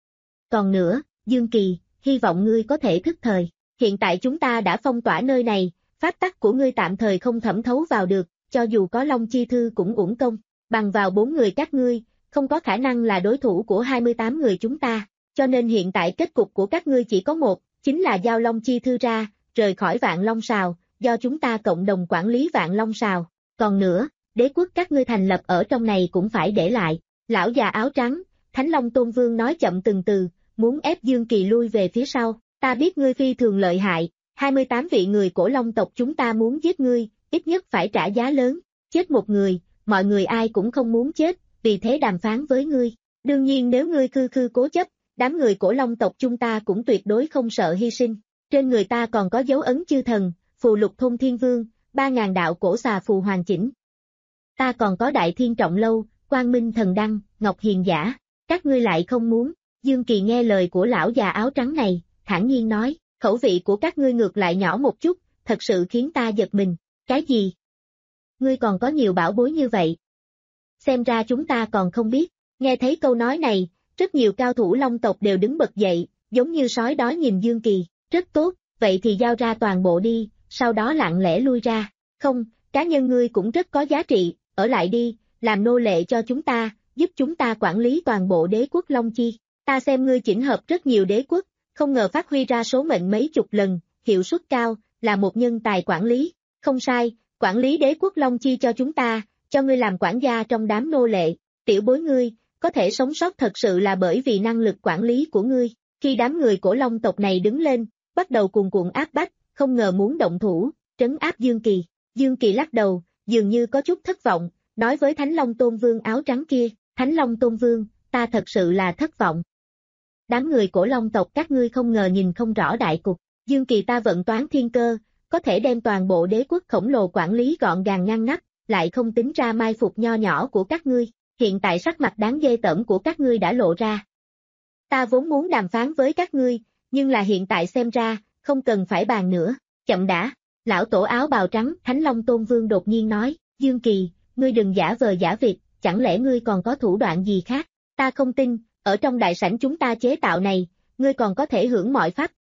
Còn nữa, Dương Kỳ, hy vọng ngươi có thể thức thời. Hiện tại chúng ta đã phong tỏa nơi này, pháp tắc của ngươi tạm thời không thẩm thấu vào được, cho dù có Long Chi Thư cũng uổng công. Bằng vào bốn người các ngươi, không có khả năng là đối thủ của hai mươi tám người chúng ta, cho nên hiện tại kết cục của các ngươi chỉ có một, chính là giao Long Chi Thư ra, rời khỏi Vạn Long Sào, do chúng ta cộng đồng quản lý Vạn Long Sào. Còn nữa, đế quốc các ngươi thành lập ở trong này cũng phải để lại. Lão già áo trắng, Thánh Long Tôn Vương nói chậm từng từ, muốn ép Dương Kỳ lui về phía sau. Ta biết ngươi phi thường lợi hại, hai mươi tám vị người cổ Long tộc chúng ta muốn giết ngươi, ít nhất phải trả giá lớn. Chết một người, mọi người ai cũng không muốn chết, vì thế đàm phán với ngươi. Đương nhiên nếu ngươi khư khư cố chấp, đám người cổ Long tộc chúng ta cũng tuyệt đối không sợ hy sinh. Trên người ta còn có dấu ấn chư thần, phù lục thôn thiên vương, ba ngàn đạo cổ xà phù hoàn chỉnh. Ta còn có đại thiên trọng lâu, quang minh thần đăng, ngọc hiền giả. Các ngươi lại không muốn. Dương Kỳ nghe lời của lão già áo trắng này, thản nhiên nói, khẩu vị của các ngươi ngược lại nhỏ một chút, thật sự khiến ta giật mình. Cái gì? Ngươi còn có nhiều bảo bối như vậy? Xem ra chúng ta còn không biết. Nghe thấy câu nói này, rất nhiều cao thủ Long tộc đều đứng bật dậy, giống như sói đói nhìn Dương Kỳ. Rất tốt, vậy thì giao ra toàn bộ đi, sau đó lặng lẽ lui ra. Không, cá nhân ngươi cũng rất có giá trị, ở lại đi, làm nô lệ cho chúng ta, giúp chúng ta quản lý toàn bộ đế quốc Long Chi. Ta xem ngươi chỉnh hợp rất nhiều đế quốc, không ngờ phát huy ra số mệnh mấy chục lần, hiệu suất cao, là một nhân tài quản lý. Không sai, quản lý đế quốc Long Chi cho chúng ta, cho ngươi làm quản gia trong đám nô lệ. Tiểu bối ngươi, có thể sống sót thật sự là bởi vì năng lực quản lý của ngươi. Khi đám người cổ Long tộc này đứng lên, bắt đầu cuồn cuộn áp bách, không ngờ muốn động thủ, trấn áp Dương Kỳ. Dương Kỳ lắc đầu, dường như có chút thất vọng, nói với Thánh Long Tôn Vương áo trắng kia, Thánh Long Tôn Vương, ta thật sự là thất vọng. Đám người cổ Long tộc các ngươi không ngờ nhìn không rõ đại cục, Dương Kỳ ta vận toán thiên cơ, có thể đem toàn bộ đế quốc khổng lồ quản lý gọn gàng ngăn nắp, lại không tính ra mai phục nho nhỏ của các ngươi, hiện tại sắc mặt đáng ghê tởm của các ngươi đã lộ ra. Ta vốn muốn đàm phán với các ngươi, nhưng là hiện tại xem ra, không cần phải bàn nữa, chậm đã. Lão tổ áo bào trắng, Thánh Long Tôn Vương đột nhiên nói, Dương Kỳ, ngươi đừng giả vờ giả vịt, chẳng lẽ ngươi còn có thủ đoạn gì khác? Ta không tin, ở trong đại sảnh chúng ta chế tạo này, ngươi còn có thể hưởng mọi pháp.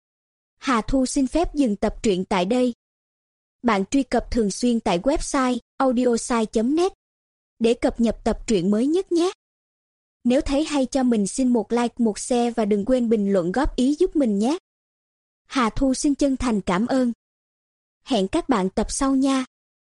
Hà Thu xin phép dừng tập truyện tại đây. Bạn truy cập thường xuyên tại website audiosai chấm net để cập nhật tập truyện mới nhất nhé. Nếu thấy hay cho mình xin một like, một share và đừng quên bình luận góp ý giúp mình nhé. Hà Thu xin chân thành cảm ơn. Hẹn các bạn tập sau nha.